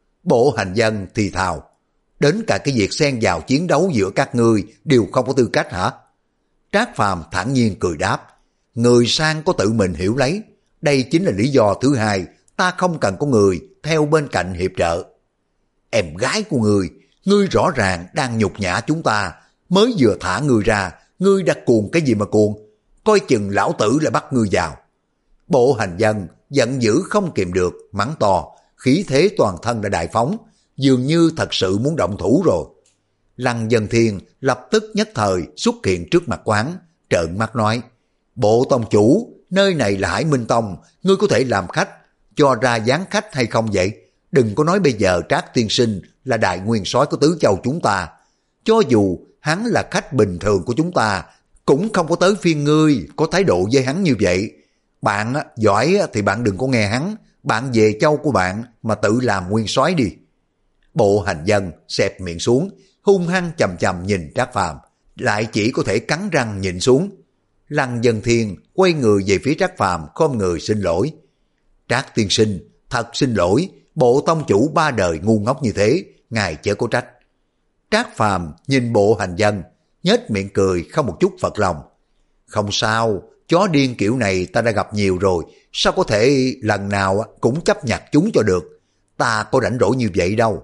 Bộ Hành Dân thì thào, đến cả cái việc xen vào chiến đấu giữa các ngươi đều không có tư cách hả? Trác Phàm thản nhiên cười đáp, người sang có tự mình hiểu lấy, đây chính là lý do thứ hai, ta không cần có người theo bên cạnh hiệp trợ. Em gái của ngươi, ngươi rõ ràng đang nhục nhã chúng ta, mới vừa thả ngươi ra, ngươi đã cuồng cái gì mà cuồng, coi chừng lão tử lại bắt ngươi vào. Bộ Hành Dân giận dữ không kìm được, mắng to, khí thế toàn thân đã đại phóng, dường như thật sự muốn động thủ rồi. Lăng Vân Thiên lập tức nhất thời xuất hiện trước mặt quán, trợn mắt nói, Bộ tông chủ, nơi này là Hải Minh Tông, ngươi có thể làm khách, cho ra dáng khách hay không vậy? Đừng có nói bây giờ Trác tiên sinh là đại nguyên soái của Tứ Châu chúng ta. Cho dù hắn là khách bình thường của chúng ta, cũng không có tới phiên ngươi có thái độ với hắn như vậy. Bạn giỏi thì bạn đừng có nghe hắn, bạn về châu của bạn mà tự làm nguyên soái đi. Bộ Hành Dân xẹp miệng xuống, hung hăng chầm chầm nhìn Trác Phàm, lại chỉ có thể cắn răng nhìn xuống. Lăng Vân Thiên quay người về phía Trác Phàm khom người xin lỗi. Trác tiên sinh, thật xin lỗi, bộ tông chủ ba đời ngu ngốc như thế, ngài chớ có trách. Trác Phàm nhìn bộ hành dân, nhếch miệng cười không một chút phật lòng. Không sao, chó điên kiểu này ta đã gặp nhiều rồi, sao có thể lần nào cũng chấp nhặt chúng cho được, ta có rảnh rỗi như vậy đâu.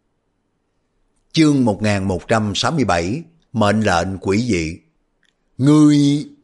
Chương một nghìn một trăm sáu mươi bảy, mệnh lệnh quỷ dị. Ngươi...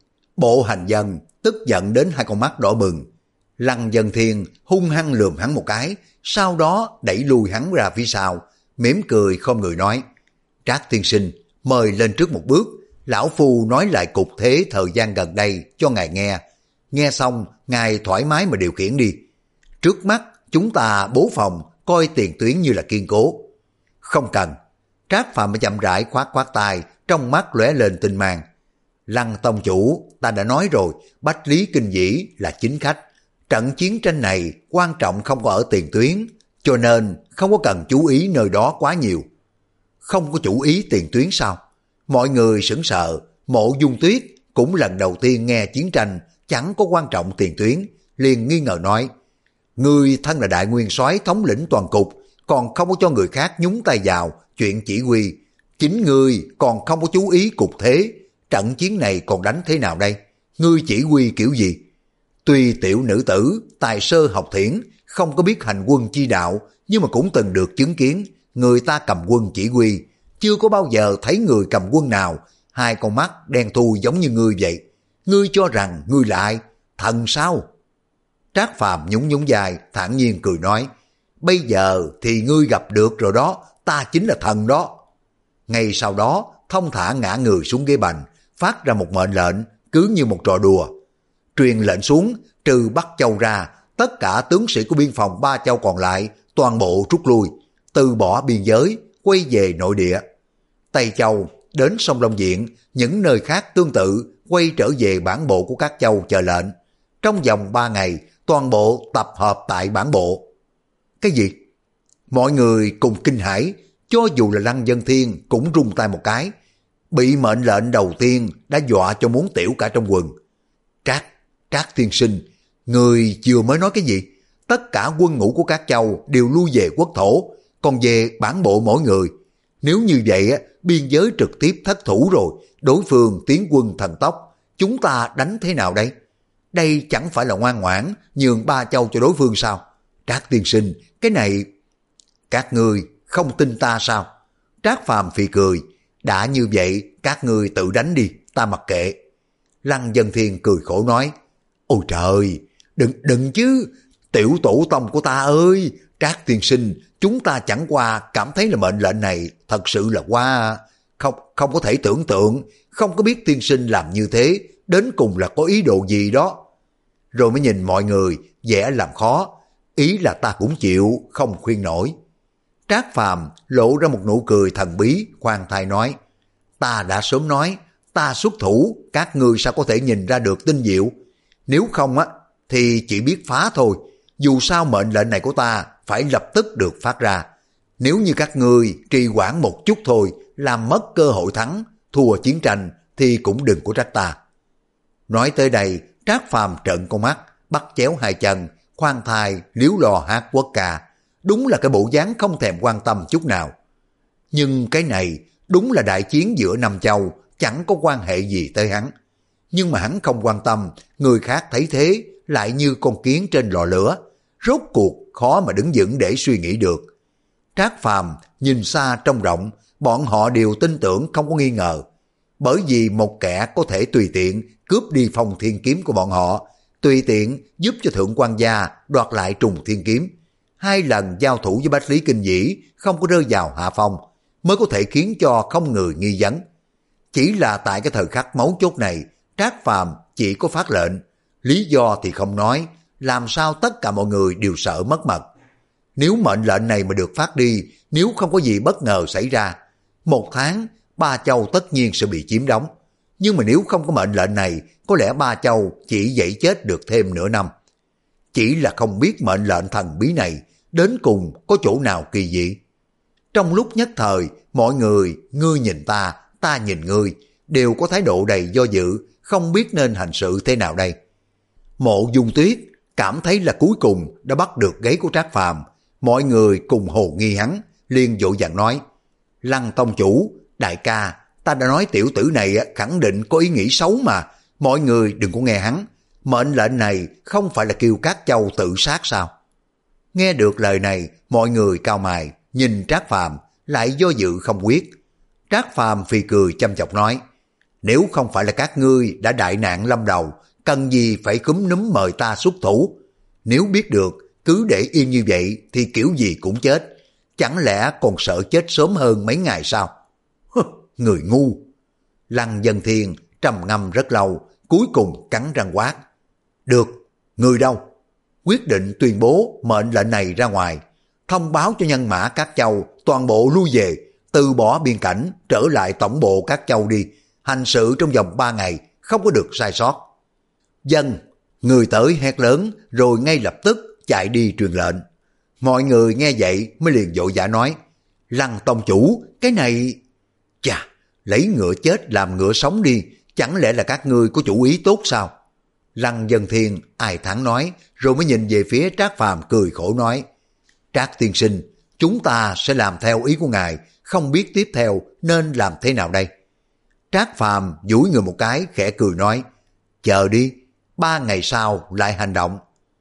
Bộ hành dân tức giận đến hai con mắt đỏ bừng. Lăng Dân Thiên hung hăng lườm hắn một cái, sau đó đẩy lui hắn ra phía sau, mỉm cười không người nói: Trác tiên sinh, mời lên trước một bước, lão phu nói lại cục thế thời gian gần đây cho ngài nghe. Nghe xong, ngài thoải mái mà điều khiển đi. Trước mắt, chúng ta bố phòng, coi tiền tuyến như là kiên cố. Không cần. Trác Phàm chậm rãi khoát khoát tay, trong mắt lóe lên tinh mang. Lăng tông chủ, ta đã nói rồi, Bách Lý Kinh Dĩ là chính khách. Trận chiến tranh này quan trọng không có ở tiền tuyến, cho nên không có cần chú ý nơi đó quá nhiều. Không có chú ý tiền tuyến sao? Mọi người sững sờ, Mộ Dung Tuyết cũng lần đầu tiên nghe chiến tranh chẳng có quan trọng tiền tuyến, liền nghi ngờ nói: Ngươi thân là đại nguyên soái thống lĩnh toàn cục, còn không có cho người khác nhúng tay vào chuyện chỉ huy, chính ngươi còn không có chú ý cục thế, trận chiến này còn đánh thế nào đây? Ngươi chỉ huy kiểu gì? Tuy tiểu nữ tử tài sơ học thiển, không có biết hành quân chi đạo, nhưng mà cũng từng được chứng kiến người ta cầm quân chỉ huy, chưa có bao giờ thấy người cầm quân nào hai con mắt đen thui giống như ngươi vậy. Ngươi cho rằng ngươi là ai? Thần sao? Trác Phàm nhún nhún vai, thản nhiên cười nói: Bây giờ thì ngươi gặp được rồi đó, ta chính là thần đó. Ngay sau đó, thông thả ngã người xuống ghế bành, phát ra một mệnh lệnh, cứ như một trò đùa. Truyền lệnh xuống, trừ Bắc Châu ra, tất cả tướng sĩ của biên phòng ba châu còn lại, toàn bộ rút lui, từ bỏ biên giới, quay về nội địa. Tây Châu, đến sông Long Diện, những nơi khác tương tự, quay trở về bản bộ của các châu chờ lệnh. Trong vòng ba ngày, toàn bộ tập hợp tại bản bộ. Cái gì? Mọi người cùng kinh hãi, cho dù là Lăng Dân Thiên cũng rung tay một cái. Bị mệnh lệnh đầu tiên đã dọa cho muốn tiểu cả trong quần. Trác, Trác tiên sinh, người vừa mới nói cái gì? Tất cả quân ngũ của các châu đều lui về quốc thổ, còn về bản bộ mỗi người. Nếu như vậy, biên giới trực tiếp thất thủ rồi, đối phương tiến quân thần tốc, chúng ta đánh thế nào đây? Đây chẳng phải là ngoan ngoãn nhường ba châu cho đối phương sao? Trác tiên sinh, cái này... Các ngươi không tin ta sao? Trác Phàm phì cười: Đã như vậy, các ngươi tự đánh đi, ta mặc kệ. Lăng Dân Thiên cười khổ nói: Ôi trời, đừng đừng chứ, tiểu tổ tông của ta ơi, Trác tiên sinh, chúng ta chẳng qua cảm thấy là mệnh lệnh này thật sự là quá... Không, không có thể tưởng tượng, không có biết tiên sinh làm như thế, đến cùng là có ý đồ gì đó. Rồi mới nhìn mọi người, vẻ làm khó, ý là ta cũng chịu, không khuyên nổi. Trác Phàm lộ ra một nụ cười thần bí, khoan thai nói: Ta đã sớm nói, ta xuất thủ, các ngươi sao có thể nhìn ra được tinh diệu? Nếu không á, thì chỉ biết phá thôi. Dù sao mệnh lệnh này của ta phải lập tức được phát ra. Nếu như các ngươi trì hoãn một chút thôi, làm mất cơ hội thắng, thua chiến tranh, thì cũng đừng có trách ta. Nói tới đây, Trác Phàm trợn con mắt, bắt chéo hai chân, khoan thai liếu lò hát quốc ca. Đúng là cái bộ dáng không thèm quan tâm chút nào. Nhưng cái này đúng là đại chiến giữa năm châu, chẳng có quan hệ gì tới hắn. Nhưng mà hắn không quan tâm, người khác thấy thế lại như con kiến trên lò lửa, rốt cuộc khó mà đứng vững để suy nghĩ được. Trác Phàm nhìn xa trông rộng, bọn họ đều tin tưởng không có nghi ngờ. Bởi vì một kẻ có thể tùy tiện cướp đi phong thiên kiếm của bọn họ, tùy tiện giúp cho thượng quan gia đoạt lại trùng thiên kiếm. Hai lần giao thủ với Bách Lý Kinh Dĩ không có rơi vào hạ phong, mới có thể khiến cho không người nghi vấn. Chỉ là tại cái thời khắc mấu chốt này, Trác Phàm chỉ có phát lệnh, lý do thì không nói, làm sao tất cả mọi người đều sợ mất mật. Nếu mệnh lệnh này mà được phát đi, nếu không có gì bất ngờ xảy ra, một tháng Ba Châu tất nhiên sẽ bị chiếm đóng. Nhưng mà nếu không có mệnh lệnh này, có lẽ Ba Châu chỉ dậy chết được thêm nửa năm. Chỉ là không biết mệnh lệnh thần bí này đến cùng có chỗ nào kỳ dị. Trong lúc nhất thời, mọi người ngươi nhìn ta, ta nhìn ngươi, đều có thái độ đầy do dự, không biết nên hành sự thế nào đây. Mộ Dung Tuyết cảm thấy là cuối cùng đã bắt được gáy của Trác Phàm, mọi người cùng hồ nghi hắn, liền vội vàng nói, Lăng tông chủ, đại ca, ta đã nói tiểu tử này khẳng định có ý nghĩ xấu mà, mọi người đừng có nghe hắn, mệnh lệnh này không phải là kêu các châu tự sát sao? Nghe được lời này, mọi người cau mày, nhìn Trác Phàm lại do dự không quyết. Trác Phàm phì cười chăm chọc nói, nếu không phải là các ngươi đã đại nạn lâm đầu, cần gì phải cúm núm mời ta xuất thủ? Nếu biết được, cứ để yên như vậy thì kiểu gì cũng chết. Chẳng lẽ còn sợ chết sớm hơn mấy ngày sao? Hừ, người ngu. Lăng Dân Thiên trầm ngâm rất lâu, cuối cùng cắn răng quát. Được, người đâu? Quyết định tuyên bố mệnh lệnh này ra ngoài, thông báo cho nhân mã các châu toàn bộ lui về, từ bỏ biên cảnh, trở lại tổng bộ các châu đi, hành sự trong vòng ba ngày, không có được sai sót. Dân, người tới hét lớn rồi ngay lập tức chạy đi truyền lệnh. Mọi người nghe vậy mới liền vội vã nói, Lăng tông chủ, cái này... Chà, lấy ngựa chết làm ngựa sống đi, chẳng lẽ là các ngươi có chủ ý tốt sao? Lăng Dân Thiên ai thẳng nói, rồi mới nhìn về phía Trác Phàm cười khổ nói, Trác tiên sinh, chúng ta sẽ làm theo ý của ngài, không biết tiếp theo nên làm thế nào đây? Trác Phàm duỗi người một cái khẽ cười nói, chờ đi, ba ngày sau lại hành động.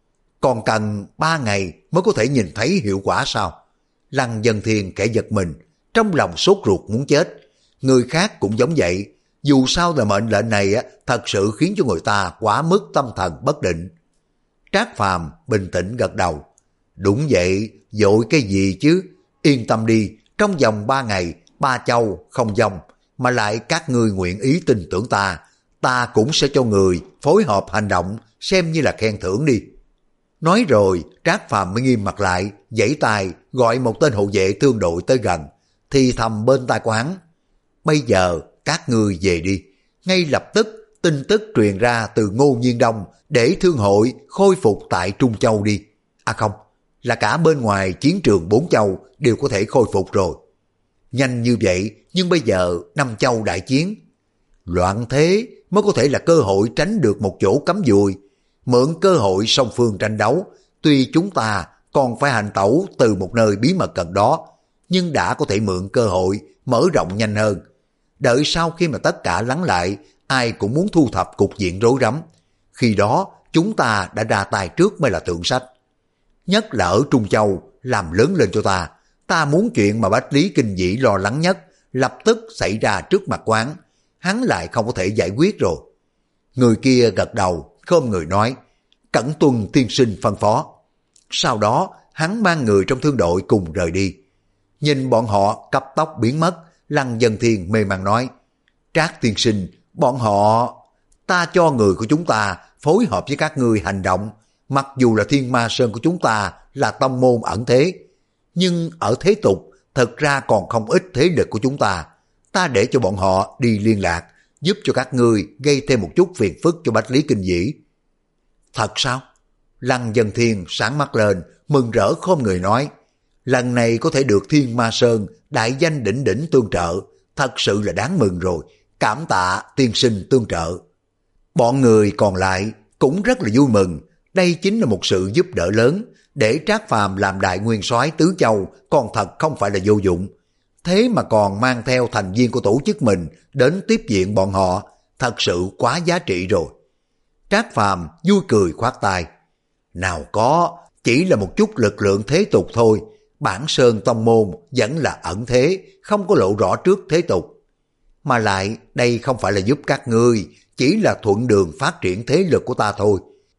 Còn cần ba ngày mới có thể nhìn thấy hiệu quả sao? Lăng Dân Thiên kẻ giật mình, trong lòng sốt ruột muốn chết. Người khác cũng giống vậy, dù sao là mệnh lệnh này thật sự khiến cho người ta quá mức tâm thần bất định. Trác Phàm bình tĩnh gật đầu. Đúng vậy, vội cái gì chứ? Yên tâm đi, trong vòng ba ngày, ba châu không dông, mà lại các ngươi nguyện ý tin tưởng ta, ta cũng sẽ cho người phối hợp hành động, xem như là khen thưởng đi. Nói rồi, Trác Phàm mới nghiêm mặt lại, giãy tay gọi một tên hộ vệ thương đội tới gần, thì thầm bên tai của hắn. Bây giờ các ngươi về đi. Ngay lập tức tin tức truyền ra từ Ngô Nhiên Đông để thương hội khôi phục tại Trung Châu đi. À không, là cả bên ngoài chiến trường bốn châu đều có thể khôi phục rồi. Nhanh như vậy, nhưng bây giờ năm châu đại chiến. Loạn thế mới có thể là cơ hội tránh được một chỗ cắm dùi. Mượn cơ hội song phương tranh đấu, tuy chúng ta còn phải hành tẩu từ một nơi bí mật gần đó, nhưng đã có thể mượn cơ hội mở rộng nhanh hơn. Đợi sau khi mà tất cả lắng lại, ai cũng muốn thu thập cục diện rối rắm. Khi đó, chúng ta đã ra tay trước mới là thượng sách. Nhất là ở Trung Châu, làm lớn lên cho ta. Ta muốn chuyện mà Bách Lý Kinh Vĩ lo lắng nhất, lập tức xảy ra trước mặt quán. Hắn lại không có thể giải quyết rồi. Người kia gật đầu, khom người nói, Cẩn tuân tiên sinh phân phó. Sau đó, hắn mang người trong thương đội cùng rời đi. Nhìn bọn họ cấp tốc biến mất, Lăng Dân Thiên mê man nói, Trác tiên sinh, bọn họ... Ta cho người của chúng ta phối hợp với các ngươi hành động, mặc dù là Thiên Ma Sơn của chúng ta là tông môn ẩn thế, nhưng ở thế tục thật ra còn không ít thế lực của chúng ta. Ta để cho bọn họ đi liên lạc, giúp cho các ngươi gây thêm một chút phiền phức cho Bách Lý Kinh Vĩ. Thật sao? Lăng Dân Thiên sáng mắt lên, mừng rỡ khom người nói, lần này có thể được Thiên Ma Sơn đại danh đỉnh đỉnh tương trợ, thật sự là đáng mừng rồi, cảm tạ tiên sinh tương trợ. Bọn người còn lại cũng rất là vui mừng, đây chính là một sự giúp đỡ lớn, để Trác Phàm làm đại nguyên soái tứ châu còn thật không phải là vô dụng. Thế mà còn mang theo thành viên của tổ chức mình đến tiếp viện bọn họ, thật sự quá giá trị rồi. Trác Phàm vui cười khoát tay, nào có, chỉ là một chút lực lượng thế tục thôi, bản sơn tông môn vẫn là ẩn thế, không có lộ rõ trước thế tục. Mà lại đây không phải là giúp các ngươi, chỉ là thuận đường phát triển thế lực của ta thôi.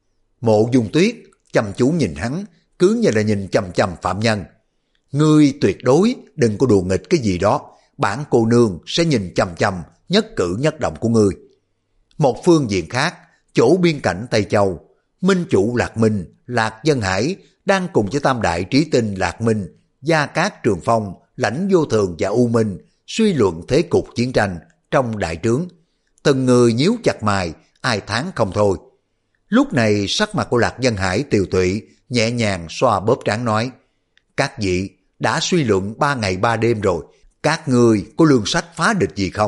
Mộ Dung Tuyết chăm chú nhìn hắn, cứ như là nhìn chằm chằm phạm nhân. Ngươi tuyệt đối đừng có đùa nghịch cái gì đó, bản cô nương sẽ nhìn chằm chằm nhất cử nhất động của ngươi. Một phương diện khác, chỗ biên cảnh Tây Châu, Minh chủ Lạc Minh, Lạc Dân Hải đang cùng với tam đại trí tinh Lạc Minh, Gia Cát Trường Phong, Lãnh Vô Thường và U Minh suy luận thế cục chiến tranh trong đại trướng. Từng người nhíu chặt mày, ai thán không thôi. Lúc này sắc mặt của Lạc Dân Hải tiều tụy, nhẹ nhàng xoa bóp trán nói, các vị đã suy luận ba ngày ba đêm rồi, các ngươi có lương sách phá địch gì không?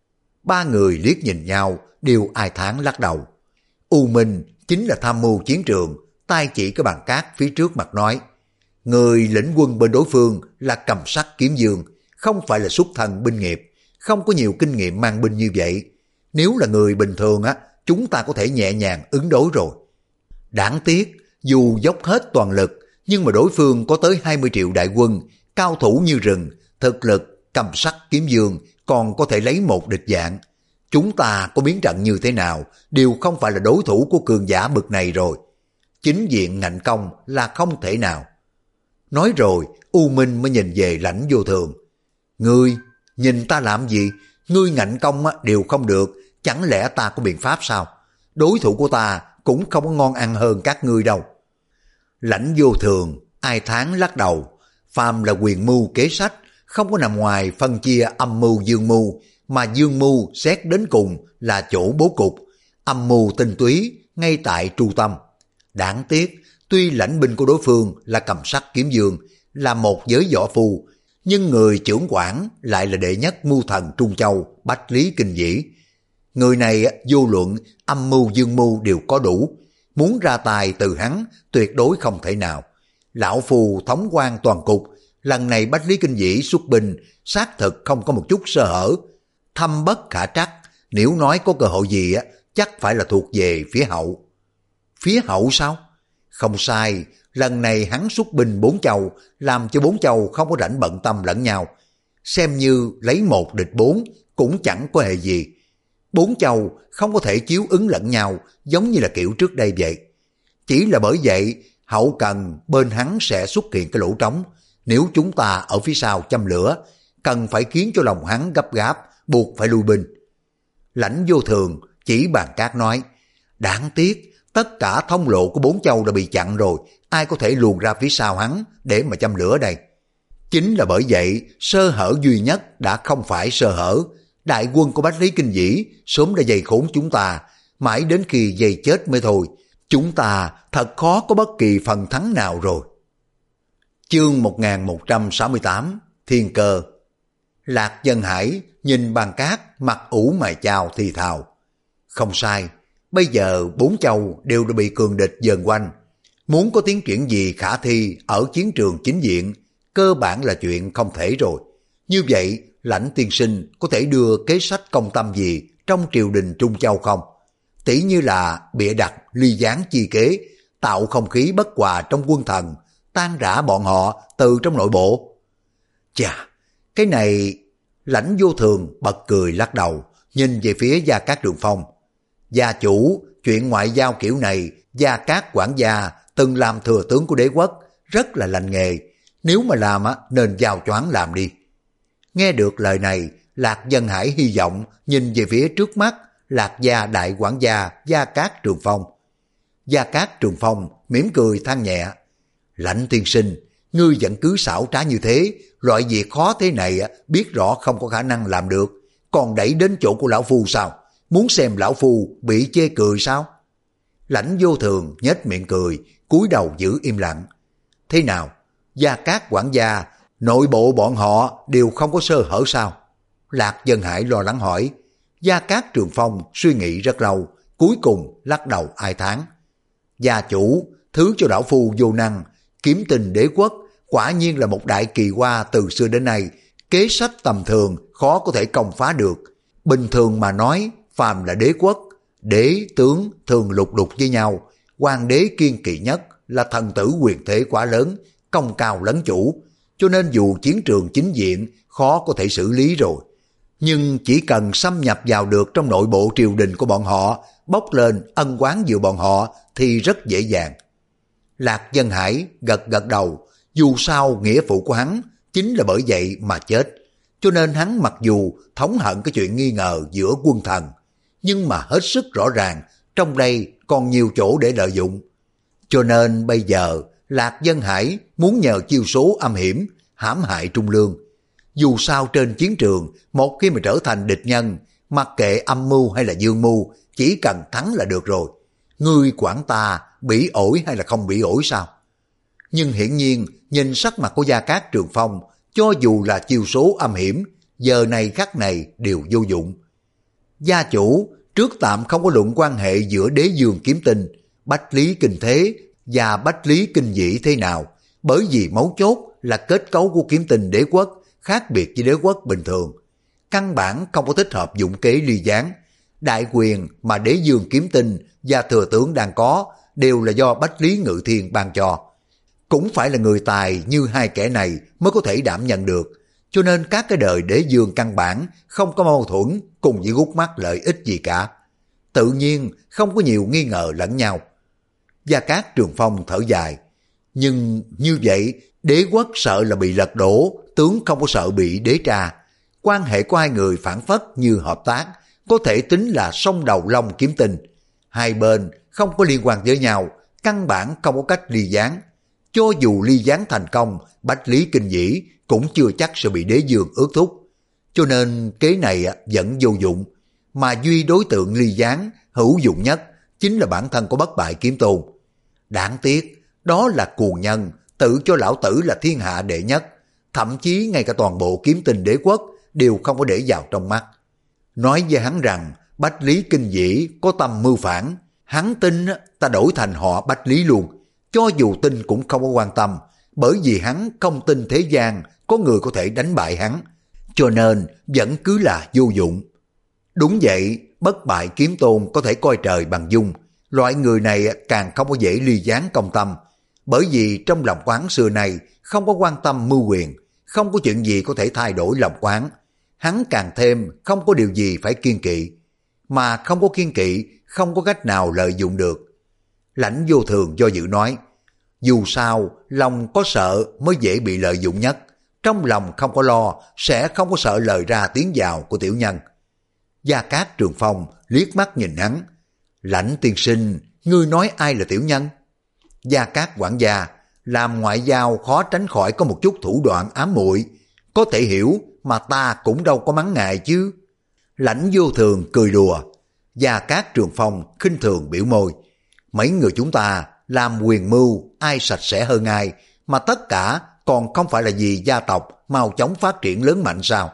Ba người liếc nhìn nhau, đều ai thán lắc đầu. U Minh chính là tham mưu chiến trường, tay chỉ cái bàn cát phía trước mặt nói, Người lĩnh quân bên đối phương là Cầm Sắc Kiếm Dương, không phải là xuất thân binh nghiệp, không có nhiều kinh nghiệm mang binh như vậy. Nếu là người bình thường á, chúng ta có thể nhẹ nhàng ứng đối rồi. Đáng tiếc, dù dốc hết toàn lực, nhưng mà đối phương có tới hai mươi triệu đại quân, cao thủ như rừng, thực lực Cầm Sắc Kiếm Dương còn có thể lấy một địch dạng. Chúng ta có biến trận như thế nào, đều không phải là đối thủ của cường giả bực này rồi. Chính diện ngạnh công là không thể nào. Nói rồi, U Minh mới nhìn về Lãnh Vô Thường. Ngươi, nhìn ta làm gì? Ngươi ngạnh công á, đều không được, chẳng lẽ ta có biện pháp sao? Đối thủ của ta cũng không có ngon ăn hơn các ngươi đâu. Lãnh Vô Thường, ai tháng lắc đầu. Phàm là quyền mưu kế sách, không có nằm ngoài phân chia âm mưu dương mưu, mà dương mưu xét đến cùng là chỗ bố cục, âm mưu tinh túy ngay tại tru tâm. Đáng tiếc, tuy lãnh binh của đối phương là Cầm Sắc Kiếm Dương, là một giới võ phu, nhưng người trưởng quản lại là đệ nhất mưu thần Trung Châu, Bách Lý Kinh Vĩ. Người này vô luận âm mưu dương mưu đều có đủ, muốn ra tài từ hắn tuyệt đối không thể nào. Lão phù thống quan toàn cục, lần này Bách Lý Kinh Vĩ xuất binh xác thực không có một chút sơ hở, thâm bất khả trắc. Nếu nói có cơ hội gì á, chắc phải là thuộc về phía hậu. Phía hậu sao? Không sai, lần này hắn xuất binh bốn châu, làm cho bốn châu không có rảnh bận tâm lẫn nhau. Xem như lấy một địch bốn cũng chẳng có hề gì. Bốn châu không có thể chiếu ứng lẫn nhau giống như là kiểu trước đây vậy. Chỉ là bởi vậy hậu cần bên hắn sẽ xuất hiện cái lỗ trống. Nếu chúng ta ở phía sau châm lửa, cần phải khiến cho lòng hắn gấp gáp, buộc phải lui binh. Lãnh Vô Thường chỉ bàn cát nói, đáng tiếc tất cả thông lộ của bốn châu đã bị chặn rồi, ai có thể luồn ra phía sau hắn để mà châm lửa đây. Chính là bởi vậy, sơ hở duy nhất đã không phải sơ hở. Đại quân của Bách Lý Kinh Vĩ sớm đã dày khốn chúng ta, mãi đến khi dày chết mới thôi. Chúng ta thật khó có bất kỳ phần thắng nào rồi. Chương một nghìn một trăm sáu mươi tám, Thiên Cơ. Lạc Dân Hải nhìn bàn cát, mặt ủ mày chào thì thào. Không sai, bây giờ bốn châu đều đã bị cường địch dần quanh. Muốn có tiến triển gì khả thi ở chiến trường chính diện, cơ bản là chuyện không thể rồi. Như vậy, Lãnh tiên sinh có thể đưa kế sách công tâm gì trong triều đình Trung Châu không? Tỷ như là bịa đặt ly gián chi kế, tạo không khí bất hòa trong quân thần, tan rã bọn họ từ trong nội bộ. Chà, cái này... Lãnh Vô Thường bật cười lắc đầu, nhìn về phía Gia Cát Trường Phong. Gia chủ, chuyện ngoại giao kiểu này, Gia Cát quản gia từng làm thừa tướng của đế quốc, rất là lành nghề. Nếu mà làm á, nên giao choáng làm đi. Nghe được lời này, Lạc Dân Hải hy vọng nhìn về phía trước mắt Lạc gia đại quản gia Gia Cát Trường Phong. Gia Cát Trường Phong mỉm cười than nhẹ. Lãnh tiên sinh, ngươi vẫn cứ xảo trá như thế, loại việc khó thế này biết rõ không có khả năng làm được, còn đẩy đến chỗ của lão phu sao? Muốn xem lão phu bị chê cười sao? Lãnh Vô Thường nhếch miệng cười, cúi đầu giữ im lặng. Thế nào? Gia Cát quản gia, nội bộ bọn họ đều không có sơ hở sao? Lạc Dân Hải lo lắng hỏi. Gia Cát Trường Phong suy nghĩ rất lâu, cuối cùng lắc đầu ai thán. Gia chủ, thứ cho lão phu vô năng, kiếm tình đế quốc quả nhiên là một đại kỳ hoa từ xưa đến nay, kế sách tầm thường khó có thể công phá được. Bình thường mà nói, phàm là đế quốc, đế tướng thường lục đục với nhau, hoàng đế kiên kỵ nhất là thần tử quyền thế quá lớn, công cao lấn chủ, cho nên dù chiến trường chính diện khó có thể xử lý rồi. Nhưng chỉ cần xâm nhập vào được trong nội bộ triều đình của bọn họ, bốc lên ân oán giữa bọn họ thì rất dễ dàng. Lạc Dân Hải gật gật đầu, dù sao nghĩa phụ của hắn chính là bởi vậy mà chết, cho nên hắn mặc dù thống hận cái chuyện nghi ngờ giữa quân thần, nhưng mà hết sức rõ ràng trong đây còn nhiều chỗ để lợi dụng. Cho nên bây giờ Lạc Dân Hải muốn nhờ chiêu số âm hiểm hãm hại Trung Lương. Dù sao trên chiến trường, một khi mà trở thành địch nhân, mặc kệ âm mưu hay là dương mưu, chỉ cần thắng là được rồi. Ngươi quản ta bỉ ổi hay là không bỉ ổi sao? Nhưng hiển nhiên, nhìn sắc mặt của Gia Cát Trường Phong, cho dù là chiêu số âm hiểm, giờ này khắc này đều vô dụng. Gia chủ, trước tạm không có luận quan hệ giữa Đế Dương Kiếm Tinh, Bách Lý Kinh Thế và Bách Lý Kinh Vĩ thế nào, bởi vì mấu chốt là kết cấu của kiếm tinh đế quốc khác biệt với đế quốc bình thường. Căn bản không có thích hợp dụng kế ly gián. Đại quyền mà đế dương kiếm tinh và thừa tướng đang có đều là do Bách Lý Ngự Thiên ban cho. Cũng phải là người tài như hai kẻ này mới có thể đảm nhận được. Cho nên các cái đời đế dương căn bản không có mâu thuẫn cùng với gút mắt lợi ích gì cả. Tự nhiên không có nhiều nghi ngờ lẫn nhau. Gia Cát Trường Phong thở dài. Nhưng như vậy đế quốc sợ là bị lật đổ, tướng không có sợ bị đế tra. Quan hệ của hai người phản phất như hợp tác, có thể tính là song đầu long kiếm tinh. Hai bên không có liên quan với nhau, căn bản không có cách ly gián. Cho dù ly gián thành công, Bách Lý Kinh Dĩ cũng chưa chắc sẽ bị đế dương ước thúc. Cho nên kế này vẫn vô dụng, mà duy đối tượng ly gián hữu dụng nhất chính là bản thân của Bất Bại Kiếm Tôn. Đáng tiếc, đó là cuồng nhân, tự cho lão tử là thiên hạ đệ nhất, thậm chí ngay cả toàn bộ kiếm tinh đế quốc đều không có để vào trong mắt. Nói với hắn rằng Bách Lý Kinh Dĩ có tâm mưu phản, hắn tin ta đổi thành họ Bách Lý luôn, cho dù tin cũng không có quan tâm, bởi vì hắn không tin thế gian có người có thể đánh bại hắn, cho nên vẫn cứ là vô dụng. Đúng vậy, Bất Bại Kiếm Tôn có thể coi trời bằng dung, loại người này càng không có dễ ly gián công tâm, bởi vì trong lòng quán xưa này không có quan tâm mưu quyền, không có chuyện gì có thể thay đổi lòng quán. Hắn càng thêm không có điều gì phải kiên kỵ, mà không có kiên kỵ không có cách nào lợi dụng được. Lãnh Vô Thường do dự nói, dù sao lòng có sợ mới dễ bị lợi dụng nhất, trong lòng không có lo sẽ không có sợ lời ra tiếng vào của tiểu nhân. Gia Cát Trường Phong liếc mắt nhìn hắn, Lãnh tiên sinh, ngươi nói ai là tiểu nhân? Gia Cát quản gia, làm ngoại giao khó tránh khỏi có một chút thủ đoạn ám muội, có thể hiểu mà ta cũng đâu có mắng ngài chứ. Lãnh Vô Thường cười đùa. Gia Cát Trường Phong khinh thường biểu môi, mấy người chúng ta làm quyền mưu ai sạch sẽ hơn ai, mà tất cả còn không phải là vì gia tộc mau chóng phát triển lớn mạnh sao?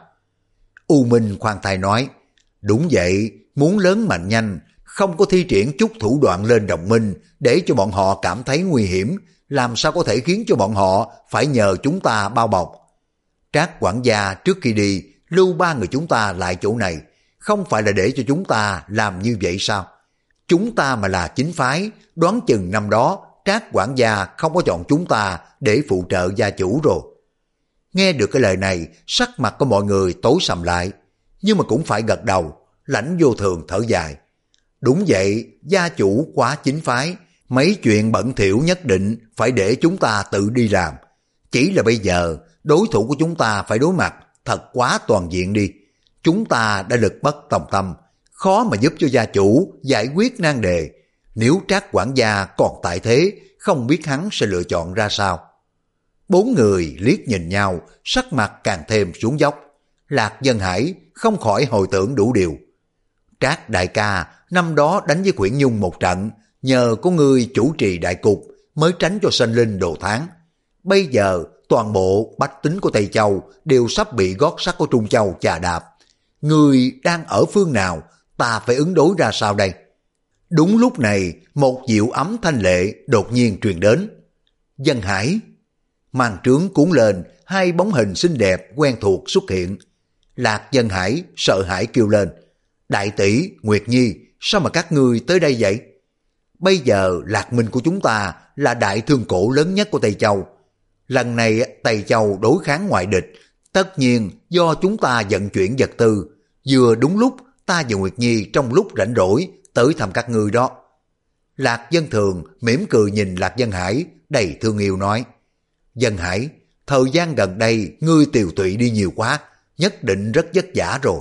U Minh khoan thai nói, đúng vậy, muốn lớn mạnh nhanh, không có thi triển chút thủ đoạn lên đồng minh để cho bọn họ cảm thấy nguy hiểm, làm sao có thể khiến cho bọn họ phải nhờ chúng ta bao bọc. Trác quản gia trước khi đi lưu ba người chúng ta lại chỗ này, không phải là để cho chúng ta làm như vậy sao? Chúng ta mà là chính phái, đoán chừng năm đó Trác quản gia không có chọn chúng ta để phụ trợ gia chủ rồi. Nghe được cái lời này, sắc mặt của mọi người tối sầm lại, nhưng mà cũng phải gật đầu. Lãnh Vô Thường thở dài, đúng vậy, gia chủ quá chính phái, mấy chuyện bẩn thỉu nhất định phải để chúng ta tự đi làm. Chỉ là bây giờ đối thủ của chúng ta phải đối mặt thật quá toàn diện đi. Chúng ta đã lực bất tòng tâm, khó mà giúp cho gia chủ giải quyết nan đề. Nếu Trác quản gia còn tại thế, không biết hắn sẽ lựa chọn ra sao. Bốn người liếc nhìn nhau, sắc mặt càng thêm xuống dốc. Lạc Dân Hải không khỏi hồi tưởng đủ điều. Trác đại ca năm đó đánh với Quyển Nhung một trận, nhờ có ngươi chủ trì đại cục mới tránh cho sinh linh đồ tháng. Bây giờ toàn bộ bách tính của Tây Châu đều sắp bị gót sắt của Trung Châu chà đạp. Ngươi đang ở phương nào, ta phải ứng đối ra sao đây? Đúng lúc này, một dịu ấm thanh lệ đột nhiên truyền đến. Dân Hải. Màn trướng cuốn lên, hai bóng hình xinh đẹp quen thuộc xuất hiện. Lạc Dân Hải sợ hãi kêu lên, đại tỷ, Nguyệt Nhi, sao mà các ngươi tới đây vậy? Bây giờ Lạc Minh của chúng ta là đại thương cổ lớn nhất của Tây Châu. Lần này Tây Châu đối kháng ngoại địch, tất nhiên do chúng ta vận chuyển vật tư. Vừa đúng lúc ta và Nguyệt Nhi trong lúc rảnh rỗi tới thăm các ngươi đó. Lạc Dân Thường mỉm cười nhìn Lạc Dân Hải đầy thương yêu nói, Dân Hải, thời gian gần đây ngươi tiều tụy đi nhiều quá, nhất định rất vất vả rồi.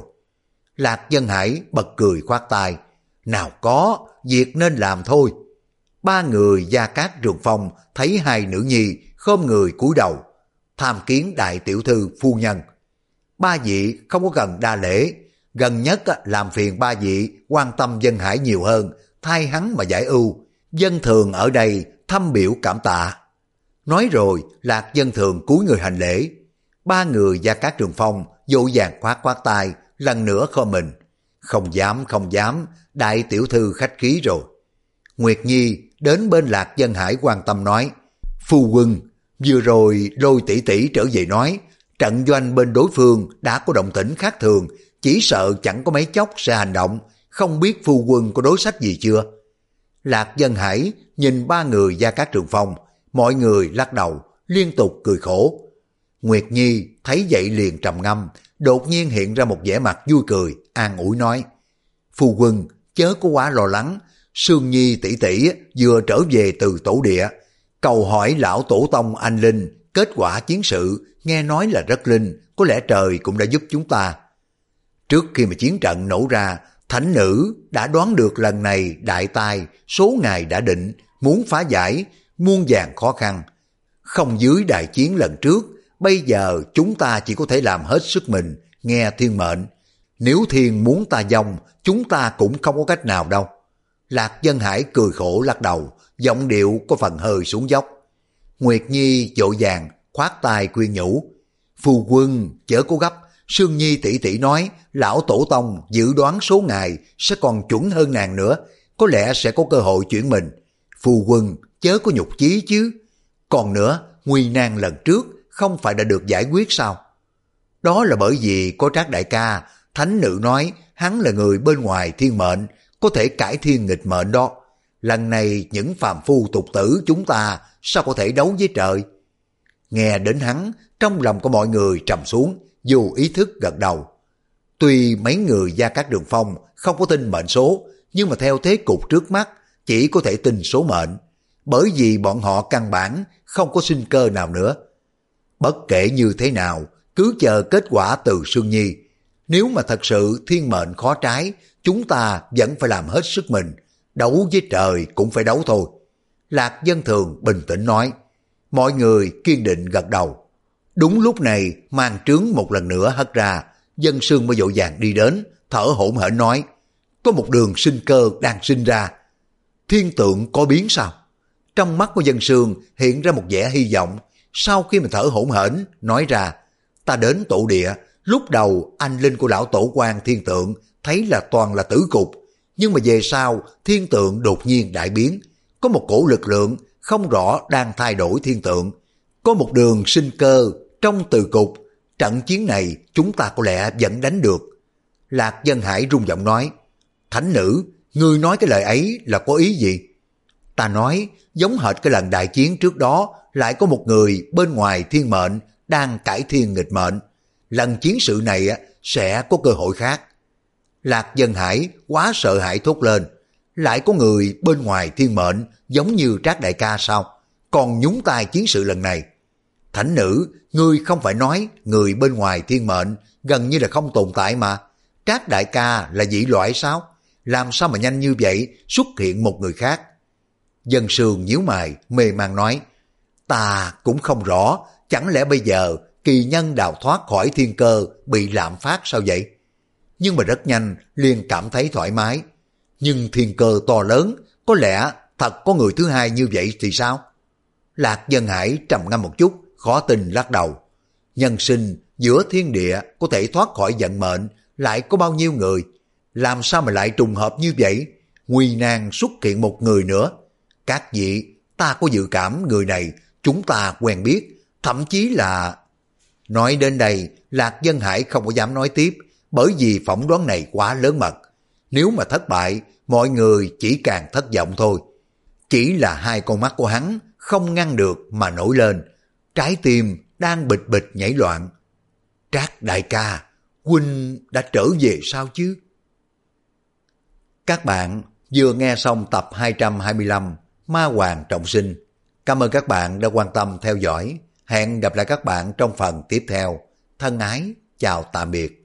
Lạc Dân Hải bật cười khoát tay, nào có, việc nên làm thôi. Ba người Gia Cát Trường Phong thấy hai nữ nhi khom người cúi đầu, tham kiến đại tiểu thư phu nhân. Ba vị không có cần đa lễ, gần nhất làm phiền ba vị quan tâm Dân Hải nhiều hơn, thay hắn mà giải ưu. Dân Thường ở đây thăm biểu cảm tạ. Nói rồi Lạc Dân Thường cúi người hành lễ. Ba người Gia Cát Trường Phong vội vàng khoát khoát tay, lần nữa khom mình. Không dám không dám, đại tiểu thư khách khí rồi. Nguyệt Nhi đến bên Lạc Dân Hải quan tâm nói, phu quân, Vừa rồi Lôi tỷ tỷ trở về nói, trận doanh bên đối phương đã có động tĩnh khác thường, chỉ sợ chẳng có mấy chốc sẽ hành động, không biết phu quân có đối sách gì chưa? Lạc Dân Hải nhìn ba người Gia Cát Trường Phong, mọi người lắc đầu, liên tục cười khổ. Nguyệt Nhi thấy vậy liền trầm ngâm, đột nhiên hiện ra một vẻ mặt vui cười, an ủi nói, phu quân chớ có quá lo lắng, Sương Nhi tỷ tỷ vừa trở về từ tổ địa, cầu hỏi lão tổ tông anh linh, kết quả chiến sự nghe nói là rất linh, có lẽ trời cũng đã giúp chúng ta. Trước khi mà chiến trận nổ ra, thánh nữ đã đoán được lần này đại tai, số ngày đã định, muốn phá giải, muôn vàn khó khăn. Không dưới đại chiến lần trước, bây giờ chúng ta chỉ có thể làm hết sức mình, nghe thiên mệnh. Nếu thiên muốn ta vong, chúng ta cũng không có cách nào đâu. Lạc Dân Hải cười khổ lắc đầu, giọng điệu có phần hơi xuống dốc. Nguyệt Nhi vội vàng khoát tay khuyên nhủ, phu quân chớ có gấp, Sương Nhi tỷ tỷ nói lão tổ tông dự đoán số ngày sẽ còn chuẩn hơn nàng nữa, có lẽ sẽ có cơ hội chuyển mình. Phu quân chớ có nhục chí chứ. Còn nữa, nguy nan lần trước không phải đã được giải quyết sao? Đó là bởi vì có Trác đại ca, thánh nữ nói hắn là người bên ngoài thiên mệnh, có thể cải thiên nghịch mệnh đó. Lần này những phàm phu tục tử chúng ta sao có thể đấu với trời? Nghe đến hắn, trong lòng của mọi người trầm xuống, dù ý thức gật đầu. Tuy mấy người Gia Cát Đường Phong không có tin mệnh số, nhưng mà theo thế cục trước mắt, chỉ có thể tin số mệnh, bởi vì bọn họ căn bản không có sinh cơ nào nữa. Bất kể như thế nào, cứ chờ kết quả từ Sương Nhi. Nếu mà thật sự thiên mệnh khó trái, chúng ta vẫn phải làm hết sức mình, đấu với trời cũng phải đấu thôi. Lạc Dân Thường bình tĩnh nói. Mọi người kiên định gật đầu. Đúng lúc này màn trướng một lần nữa hất ra, Dân Sương mới vội vàng đi đến, thở hổn hển nói, có một đường sinh cơ đang sinh ra. Thiên tượng có biến sao? Trong mắt của Dân Sương hiện ra một vẻ hy vọng, sau khi mà thở hổn hển nói ra, ta đến tổ địa, lúc đầu anh linh của lão tổ quan thiên tượng thấy là toàn là tử cục, nhưng mà về sau thiên tượng đột nhiên đại biến, có một cổ lực lượng không rõ đang thay đổi thiên tượng, có một đường sinh cơ trong từ cục, trận chiến này chúng ta có lẽ vẫn đánh được. Lạc Dân Hải rung giọng nói, thánh nữ, ngươi nói cái lời ấy là có ý gì? Ta nói giống hệt cái lần đại chiến trước đó, lại có một người bên ngoài thiên mệnh đang cải thiên nghịch mệnh, lần chiến sự này sẽ có cơ hội khác. Lạc Dân Hải quá sợ hãi thốt lên, lại có người bên ngoài thiên mệnh giống như Trác đại ca sao, còn nhúng tay chiến sự lần này? Thánh nữ, ngươi không phải nói người bên ngoài thiên mệnh gần như là không tồn tại mà. Trác đại ca là dị loại sao? Làm sao mà nhanh như vậy xuất hiện một người khác? Dân Sương nhíu mày, mê man nói, ta cũng không rõ, chẳng lẽ bây giờ kỳ nhân đào thoát khỏi thiên cơ bị lạm phát sao vậy? Nhưng mà rất nhanh liền cảm thấy thoải mái. Nhưng thiên cơ to lớn, có lẽ thật có người thứ hai như vậy thì sao? Lạc Dân Hải trầm ngâm một chút, khó tin lắc đầu. Nhân sinh giữa thiên địa có thể thoát khỏi vận mệnh lại có bao nhiêu người? Làm sao mà lại trùng hợp như vậy? Nguy nan xuất hiện một người nữa. Các vị, ta có dự cảm người này chúng ta quen biết, thậm chí là... Nói đến đây, Lạc Dân Hải không có dám nói tiếp, bởi vì phỏng đoán này quá lớn mật. Nếu mà thất bại, mọi người chỉ càng thất vọng thôi. Chỉ là hai con mắt của hắn không ngăn được mà nổi lên, trái tim đang bịch bịch nhảy loạn. Trác đại ca, huynh đã trở về sao chứ? Các bạn vừa nghe xong tập hai trăm hai mươi lăm Ma Hoàng Trọng Sinh. Cảm ơn các bạn đã quan tâm theo dõi. Hẹn gặp lại các bạn trong phần tiếp theo. Thân ái, chào tạm biệt.